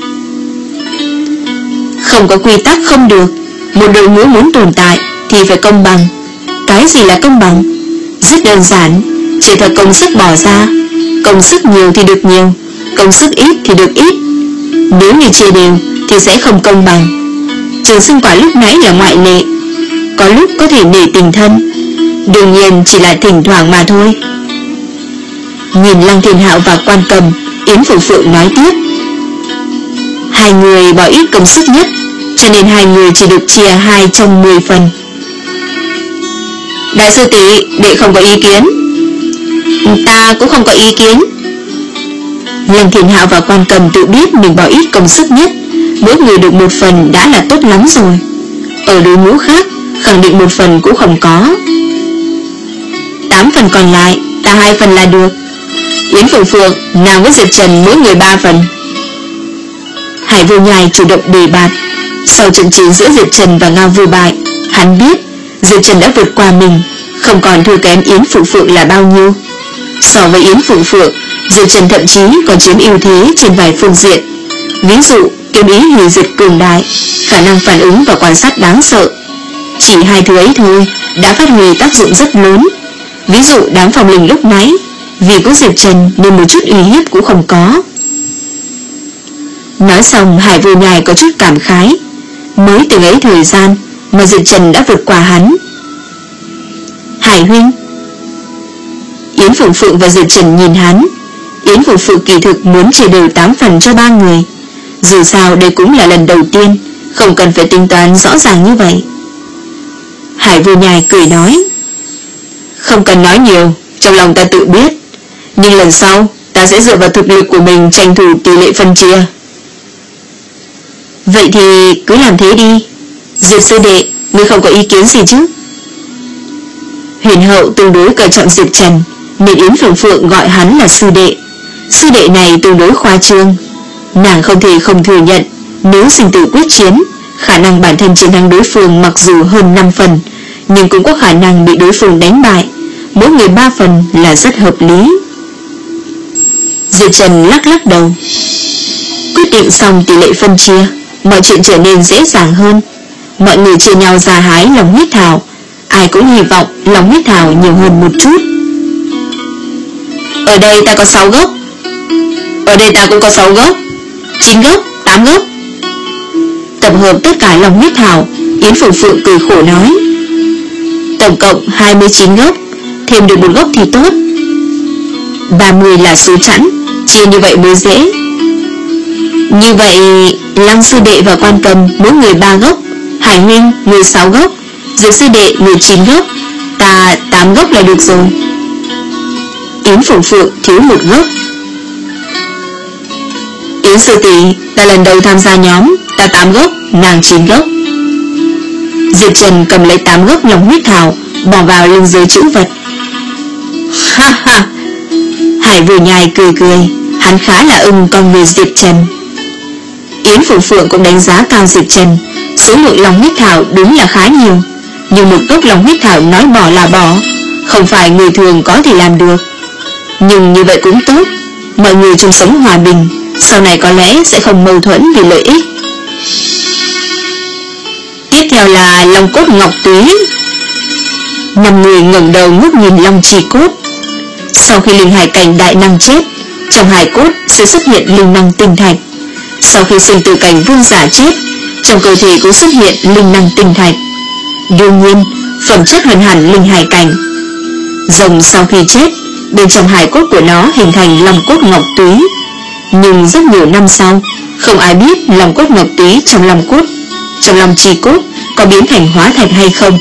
Không có quy tắc không được. Một đội ngũ muốn tồn tại thì phải công bằng. Cái gì là công bằng? Rất đơn giản, chỉ phải công sức bỏ ra. Công sức nhiều thì được nhiều, công sức ít thì được ít. Nếu như chia đều thì sẽ không công bằng. Trường Sinh Quả lúc nãy là ngoại lệ, có lúc có thể nể tình thân, đương nhiên chỉ là thỉnh thoảng mà thôi. Nhìn Lăng Thiên Hạo và Quan Cầm, Yến Phượng Phượng nói tiếp, hai người bỏ ít công sức nhất, cho nên hai người chỉ được chia hai trong mười phần. Đại sư tỷ, đệ không có ý kiến. Ta cũng không có ý kiến. Lăng Thiên Hạo và Quan Cầm tự biết mình bỏ ít công sức nhất, mỗi người được một phần đã là tốt lắm rồi. Ở đối ngũ khác, khẳng định một phần cũng không có. Tám phần còn lại, ta hai phần là được. Yến Phượng Phượng, nàng với Diệp Trần mỗi người ba phần. Hải Vô Nhai chủ động đề bạt. Sau trận chiến giữa Diệp Trần và Ngao Vô Bại, hắn biết Diệp Trần đã vượt qua mình, không còn thua kém Yến Phụ Phượng là bao nhiêu. So với Yến Phụ Phượng, Diệp Trần thậm chí còn chiếm ưu thế trên vài phương diện. Ví dụ kiếm ý hủy diệt cường đại, khả năng phản ứng và quan sát đáng sợ. Chỉ hai thứ ấy thôi đã phát huy tác dụng rất lớn. Ví dụ đám phòng linh lúc nãy, vì có Diệp Trần nên một chút uy hiếp cũng không có. Nói xong, Hải Vô Nhai có chút cảm khái. Mới từng ấy thời gian mà Diệp Trần đã vượt qua hắn. Hải huynh. Yến Phượng Phượng và Diệp Trần nhìn hắn. Yến Phượng Phượng kỳ thực muốn chia đều tám phần cho ba người. Dù sao đây cũng là lần đầu tiên, không cần phải tính toán rõ ràng như vậy. Hải Vô Nhai cười nói, không cần nói nhiều, trong lòng ta tự biết. Nhưng lần sau ta sẽ dựa vào thực lực của mình tranh thủ tỷ lệ phân chia. Vậy thì cứ làm thế đi. Diệp sư đệ, ngươi không có ý kiến gì chứ? Huyền hậu tương đối coi trọng Diệp Trần, nên Yến Phượng Phượng gọi hắn là sư đệ. Sư đệ này tương đối khoa trương. Nàng không thể không thừa nhận, nếu sinh tử quyết chiến, khả năng bản thân chiến thắng đối phương mặc dù hơn năm phần, nhưng cũng có khả năng bị đối phương đánh bại. Mỗi người ba phần là rất hợp lý. Diệp Trần lắc lắc đầu. Quyết định xong tỷ lệ phân chia, mọi chuyện trở nên dễ dàng hơn. Mọi người chia nhau ra hái lòng huyết thảo. Ai cũng hy vọng lòng huyết thảo nhiều hơn một chút. Ở đây ta có sáu gốc. Ở đây ta cũng có sáu gốc. Chín gốc, tám gốc. Tập hợp tất cả lòng huyết thảo, Yến Phượng Phượng cười khổ nói, tổng cộng hai mươi chín gốc, thêm được một gốc thì tốt. Ba mươi là số chẵn, chia như vậy mới dễ. Như vậy Lăng sư đệ và Quan Cầm mỗi người ba gốc, Hải huynh người sáu gốc, Diệp sư đệ người chín gốc, ta tám gốc là được rồi. Yến Phượng Phượng thiếu một gốc. Yến sư tỷ, ta lần đầu tham gia nhóm, ta tám gốc, nàng chín gốc. Diệp Trần cầm lấy tám gốc lòng huyết thảo, bỏ vào lưng giới chữ vật. Ha ha. Hải Vô Nhai cười cười, hắn khá là ưng con người Diệp Trần. Yến Phượng Phượng cũng đánh giá cao Diệp Trần. Số lượng lòng huyết thảo đúng là khá nhiều, nhưng một gốc lòng huyết thảo nói bỏ là bỏ, không phải người thường có thể làm được. Nhưng như vậy cũng tốt, mọi người chung sống hòa bình, sau này có lẽ sẽ không mâu thuẫn vì lợi ích. Tiếp theo là long cốt ngọc túy. Năm người ngẩng đầu ngước nhìn long trì cốt. Sau khi linh hải cảnh đại năng chết, trong hải cốt sẽ xuất hiện linh năng tinh thạch. Sau khi sinh tử cảnh vương giả chết, trong cơ thể cũng xuất hiện linh năng tinh thạch. Đương nhiên, phẩm chất hơn hẳn linh hải cảnh. Rồng sau khi chết, bên trong hải cốt của nó hình thành long cốt ngọc túy. Nhưng rất nhiều năm sau, không ai biết long cốt ngọc túy trong long cốt, trong long trì cốt có biến thành hóa thạch hay không.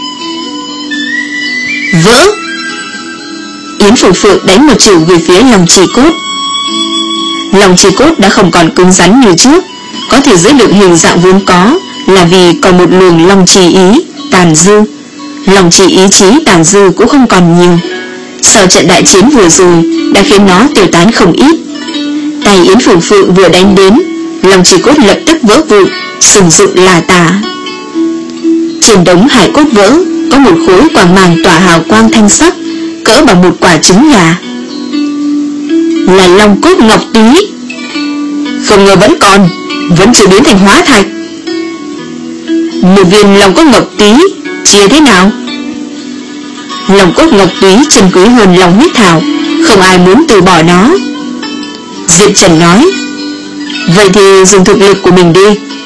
Vỡ. Yến Phượng Phượng đánh một chưởng về phía long trì cốt. Long trì cốt đã không còn cứng rắn như trước, có thể giữ được hình dạng vốn có, là vì còn một luồng long trì ý tàn dư. Long trì ý chí tàn dư cũng không còn nhiều. Sau trận đại chiến vừa rồi đã khiến nó tiêu tán không ít. Tay Yến Phượng Phượng vừa đánh đến, long trì cốt lập tức vỡ vụn, sử dụng là tả. Trên đống hải cốt vỡ có một khối quang mang tỏa hào quang thanh sắc, cỡ bằng một quả trứng gà. Là long cốt ngọc túy. Không ngờ vẫn còn, vẫn chưa biến thành hóa thạch. Một viên long cốt ngọc túy chia thế nào? Long cốt ngọc túy chân quý hơn long huyết thảo, không ai muốn từ bỏ nó. Diệp Trần nói, vậy thì dùng thực lực của mình đi.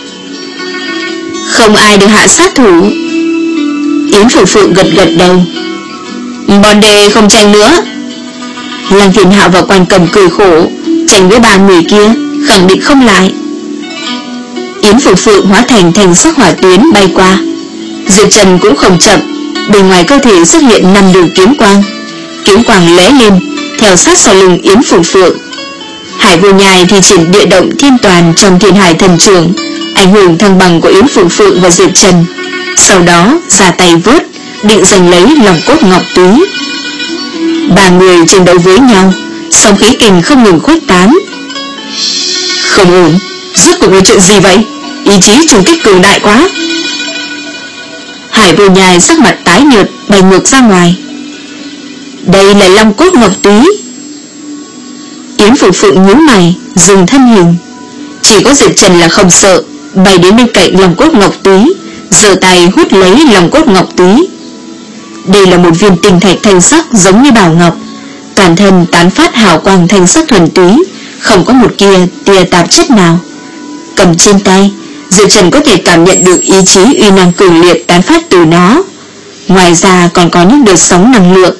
Không ai được hạ sát thủ. Yến Phượng Phượng gật gật đầu. Bọn đệ không tranh nữa. Lăng Thiên Hạo và Quan Cầm cười khổ, tranh với ba người kia khẳng định không lại. Yến Phượng Phượng hóa thành thành sắc hỏa tuyến bay qua. Diệp Trần cũng không chậm, bên ngoài cơ thể xuất hiện năm đường kiếm quang. Kiếm quang lóe lên, theo sát sau lưng Yến Phượng Phượng. Hải Vô Nhai thì triển địa động thiên toàn trong Thiên Hải Thần Trường, ảnh hưởng thăng bằng của Yến Phượng Phượng và Diệp Trần. Sau đó ra tay vớt, định giành lấy lòng cốt ngọc túy. Ba người chiến đấu với nhau, song khí kình không ngừng khuếch tán. Không ổn, Rốt cuộc là chuyện gì vậy? Ý chí trùng kích cường đại quá. Hải Vô Nhai sắc mặt tái nhợt bay ngược ra ngoài. Đây là long cốt ngọc túy. Yến Phụ Phượng nhíu mày, dừng thân hình. Chỉ có Diệp Trần là không sợ, bay đến bên cạnh long cốt ngọc túy, giơ tay hút lấy long cốt ngọc túy. Đây là một viên tinh thạch thanh sắc giống như bảo ngọc, toàn thân tán phát hào quang thanh sắc thuần túy, không có một kia tia tạp chất nào. Cầm trên tay, Diệp Trần có thể cảm nhận được ý chí uy năng cường liệt tán phát từ nó. Ngoài ra còn có những đợt sóng năng lượng.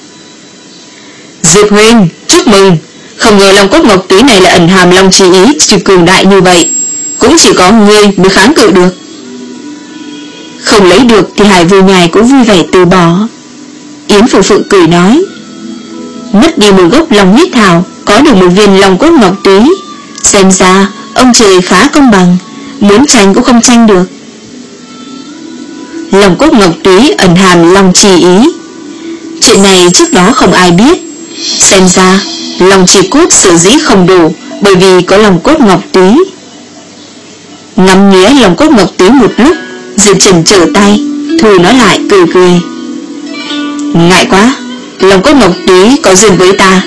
Diệp huynh, chúc mừng. Không ngờ long cốt ngọc túy này lại ẩn hàm long chi ý chỉ cường đại như vậy. Cũng chỉ có ngươi mới kháng cự được. Không lấy được thì Hải Vô Nhai cũng vui vẻ từ bỏ. Yến Phụ Phượng cười nói, mất đi một gốc long huyết thảo, có được một viên long cốt ngọc túy, xem ra ông trời khá công bằng, muốn tranh cũng không tranh được. Long cốt ngọc túy ẩn hàm long chi ý. Chuyện này trước đó không ai biết. Xem ra long chi cốt sở dĩ không đủ, bởi vì có long cốt ngọc túy. Ngắm nghía long cốt ngọc túy một lúc, Diệp Trần trở tay thu nó lại, cười cười. Ngại quá, long cốt ngọc túy có duyên với ta.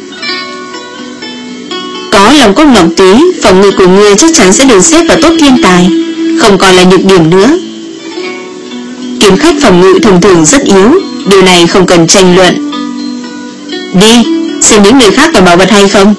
Có long cốt ngọc túy, phòng ngự của ngươi chắc chắn sẽ được xếp vào tốt thiên tài, không còn là nhược điểm nữa. Kiếm khách phòng ngự thông thường rất yếu, điều này không cần tranh luận. Đi, xem những người khác có bảo vật hay không.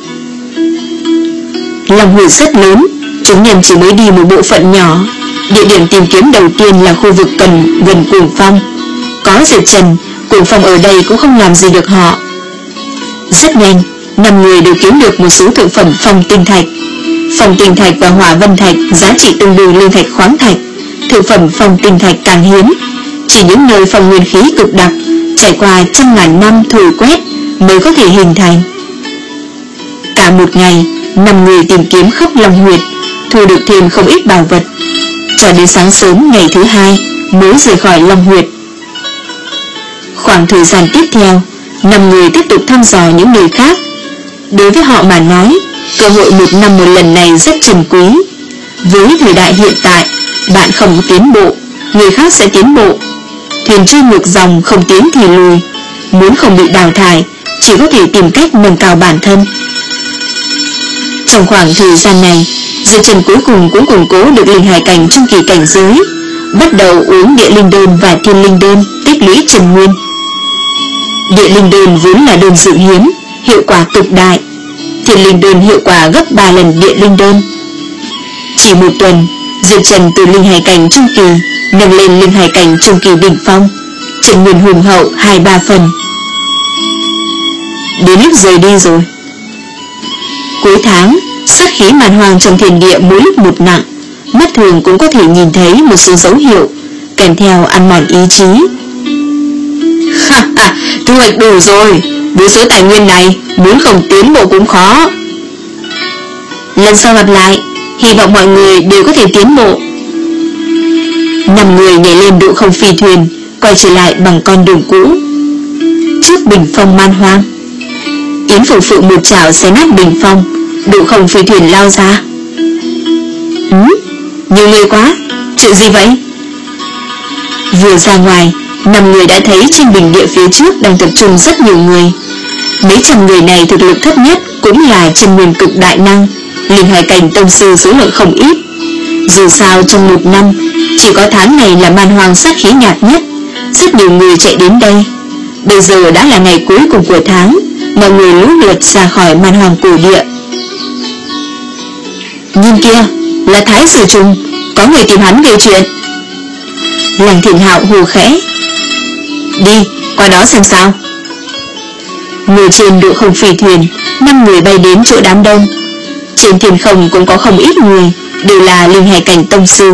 Long huyệt rất lớn, chúng nhân chỉ mới đi một bộ phận nhỏ. Địa điểm tìm kiếm đầu tiên là khu vực gần gần Cuồng Phong. Có Diệp Trần, Cuồng Phong ở đây cũng không làm gì được họ. Rất nhanh, năm người đều kiếm được một số thượng phẩm phong tinh thạch. Phong tinh thạch và hỏa vân thạch giá trị tương đương linh thạch khoáng thạch. Thượng phẩm phong tinh thạch càng hiếm, chỉ những nơi phong nguyên khí cực đặc, trải qua trăm ngàn năm thổi quét mới có thể hình thành. Cả một ngày, năm người tìm kiếm khắp Long Huyệt, thu được thêm không ít bảo vật. Cho đến sáng sớm ngày thứ hai mới rời khỏi Long Huyệt. Khoảng thời gian tiếp theo, năm người tiếp tục thăm dò những nơi khác. Đối với họ mà nói, cơ hội một năm một lần này rất trân quý. Với thời đại hiện tại, bạn không tiến bộ, người khác sẽ tiến bộ. Thuyền trôi ngược dòng, không tiến thì lùi. Muốn không bị đào thải, chỉ có thể tìm cách nâng cao bản thân. Trong khoảng thời gian này, Diệp Trần cuối cùng cũng củng cố được linh hải cảnh trong kỳ cảnh giới, bắt đầu uống địa linh đơn và thiên linh đơn, tích lũy trần nguyên. Địa linh đơn vốn là đơn dự hiếm, hiệu quả cực đại. Thiên linh đơn hiệu quả gấp ba lần địa linh đơn. Chỉ một tuần, Diệp Trần từ linh hải cảnh trung kỳ nâng lên linh hải cảnh trung kỳ đỉnh phong, trần nguyên hùng hậu hai ba phần. Đến lúc rời đi rồi. Cuối tháng, sát khí màn hoàng trong thiên địa mỗi lúc một nặng, mắt thường cũng có thể nhìn thấy một số dấu hiệu, kèm theo ăn mòn ý chí. Ha ha, thu hoạch đủ rồi, với số tài nguyên này, muốn không tiến bộ cũng khó. Lần sau gặp lại, hy vọng mọi người đều có thể tiến bộ. Năm người nhảy lên độ không phi thuyền, quay trở lại bằng con đường cũ. Trước bình phong man hoang, Yến Phụ Phượng một chảo xé nát bình phong, độ không phi thuyền lao ra. Ừ, nhiều người quá, chuyện gì vậy? Vừa ra ngoài, năm người đã thấy trên bình địa phía trước đang tập trung rất nhiều người. Mấy trăm người này thực lực thấp nhất cũng là chân nguyên cực đại năng, linh hải cảnh tông sư số lượng không ít. Dù sao trong một năm, chỉ có tháng này là man hoang sát khí nhạt nhất, rất nhiều người chạy đến đây. Bây giờ đã là ngày cuối cùng của tháng, mọi người lũ lượt ra khỏi man hoang cổ địa. Nhìn kia, là Thái Sử Trùng, có người tìm hắn gây chuyện. Lăng Thiện Hạo hù khẽ. Đi, qua đó xem sao. Ngồi trên độ không phi thuyền, năm người bay đến chỗ đám đông. Trên thiên không cũng có không ít người, đều là linh hải cảnh tông sư.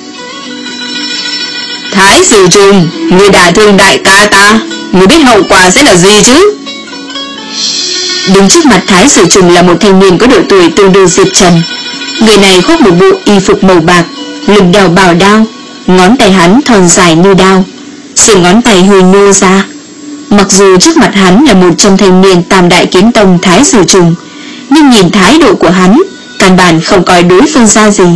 Thái Sử Trùng, người đả thương đại ca ta, người biết hậu quả sẽ là gì chứ? Đứng trước mặt Thái Sử Trùng là một thanh niên có độ tuổi tương đương Diệp Trần. Người này khoác một bộ y phục màu bạc, lưng đeo bảo đao, ngón tay hắn thon dài như đao, sừng ngón tay hơi nhô ra. Mặc dù trước mặt hắn là một trong thanh niên tam đại kiếm tông Thái Sử Trùng, nhưng nhìn thái độ của hắn, căn bản không coi đối phương ra gì.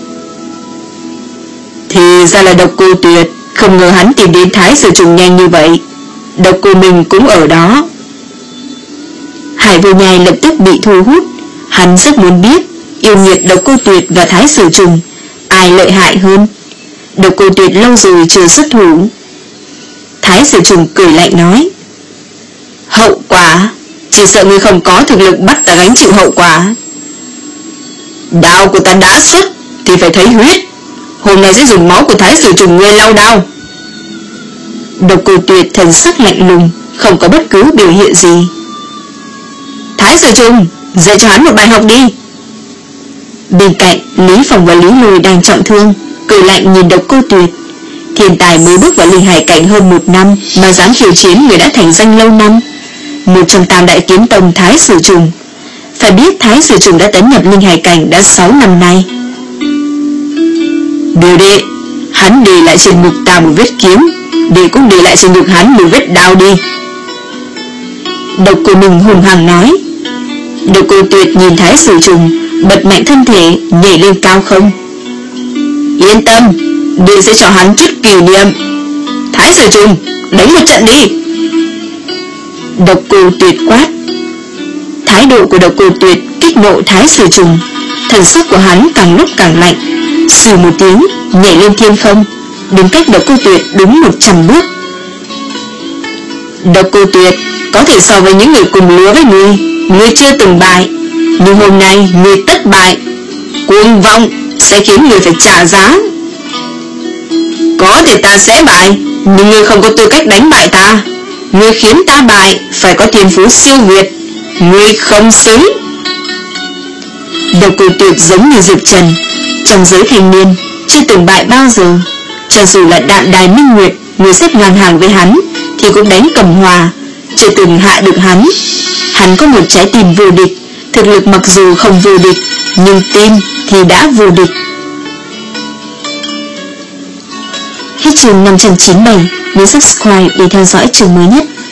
Thì ra là Độc Cô Tuyệt. Không ngờ hắn tìm đến Thái Sử Trùng nhanh như vậy. Độc Cô Minh cũng ở đó. Hải Vô Nhai lập tức bị thu hút. Hắn rất muốn biết yêu nghiệt Độc Cô Tuyệt và Thái Sử Trùng ai lợi hại hơn. Độc Cô Tuyệt lâu rồi chưa xuất thủ. Thái Sử Trùng cười lạnh nói: Hậu quả? Chỉ sợ ngươi không có thực lực bắt ta gánh chịu hậu quả. Đao của ta đã xuất thì phải thấy huyết. Hôm nay sẽ dùng máu của Thái Sử Trùng ngươi lau đao. Độc Cô Tuyệt thần sắc lạnh lùng, không có bất cứ biểu hiện gì. Thái Sử Trùng, dạy cho hắn một bài học đi. Bên cạnh, Lý Phong và Lý Lôi đang trọng thương, cười lạnh nhìn Độc Cô Tuyệt. Thiên tài mới bước vào linh hải cảnh hơn một năm mà dám khiêu chiến người đã thành danh lâu năm, một trong tam đại kiếm tông Thái Sử Trùng. Phải biết Thái Sử Trùng đã tấn nhập linh hải cảnh đã sáu năm nay. Biểu đệ, hắn để lại trên ngực ta một vết kiếm, đệ cũng để lại trên ngực hắn một vết đao đi. Độc Cô Minh hùng hăng nói. Độc Cô Tuyệt nhìn Thái Sử Trùng, bật mạnh thân thể nhảy lên cao không. Yên tâm, đệ sẽ cho hắn chút kỷ niệm. Thái Sử Trùng, đánh một trận đi. Độc Cô Tuyệt quát. Thái độ của Độc Cô Tuyệt kích nộ Thái Sử Trùng. Thần sắc của hắn càng lúc càng lạnh. Xừ một tiếng nhảy lên thiên không, đến cách Độc Cô Tuyệt đúng một trăm bước. Độc Cô Tuyệt, có thể so với những người cùng lứa với ngươi, ngươi chưa từng bại, nhưng hôm nay ngươi tất bại. Cuồng vọng sẽ khiến ngươi phải trả giá. Có thể ta sẽ bại, nhưng ngươi không có tư cách đánh bại ta. Ngươi khiến ta bại phải có thiên phú siêu việt. Ngươi không xứng. Độc Cô Tuyệt giống như Diệp Trần, trong giới thanh niên chưa từng bại bao giờ. Cho dù là Đạm Đài Minh Nguyệt, người xếp ngang hàng với hắn, thì cũng đánh cầm hòa, chưa từng hạ được hắn. Hắn có một trái tim vô địch, thực lực mặc dù không vô địch, nhưng tim thì đã vô địch. Hết chương năm trăm chín mươi bảy. Nhớ subscribe để theo dõi chương mới nhất.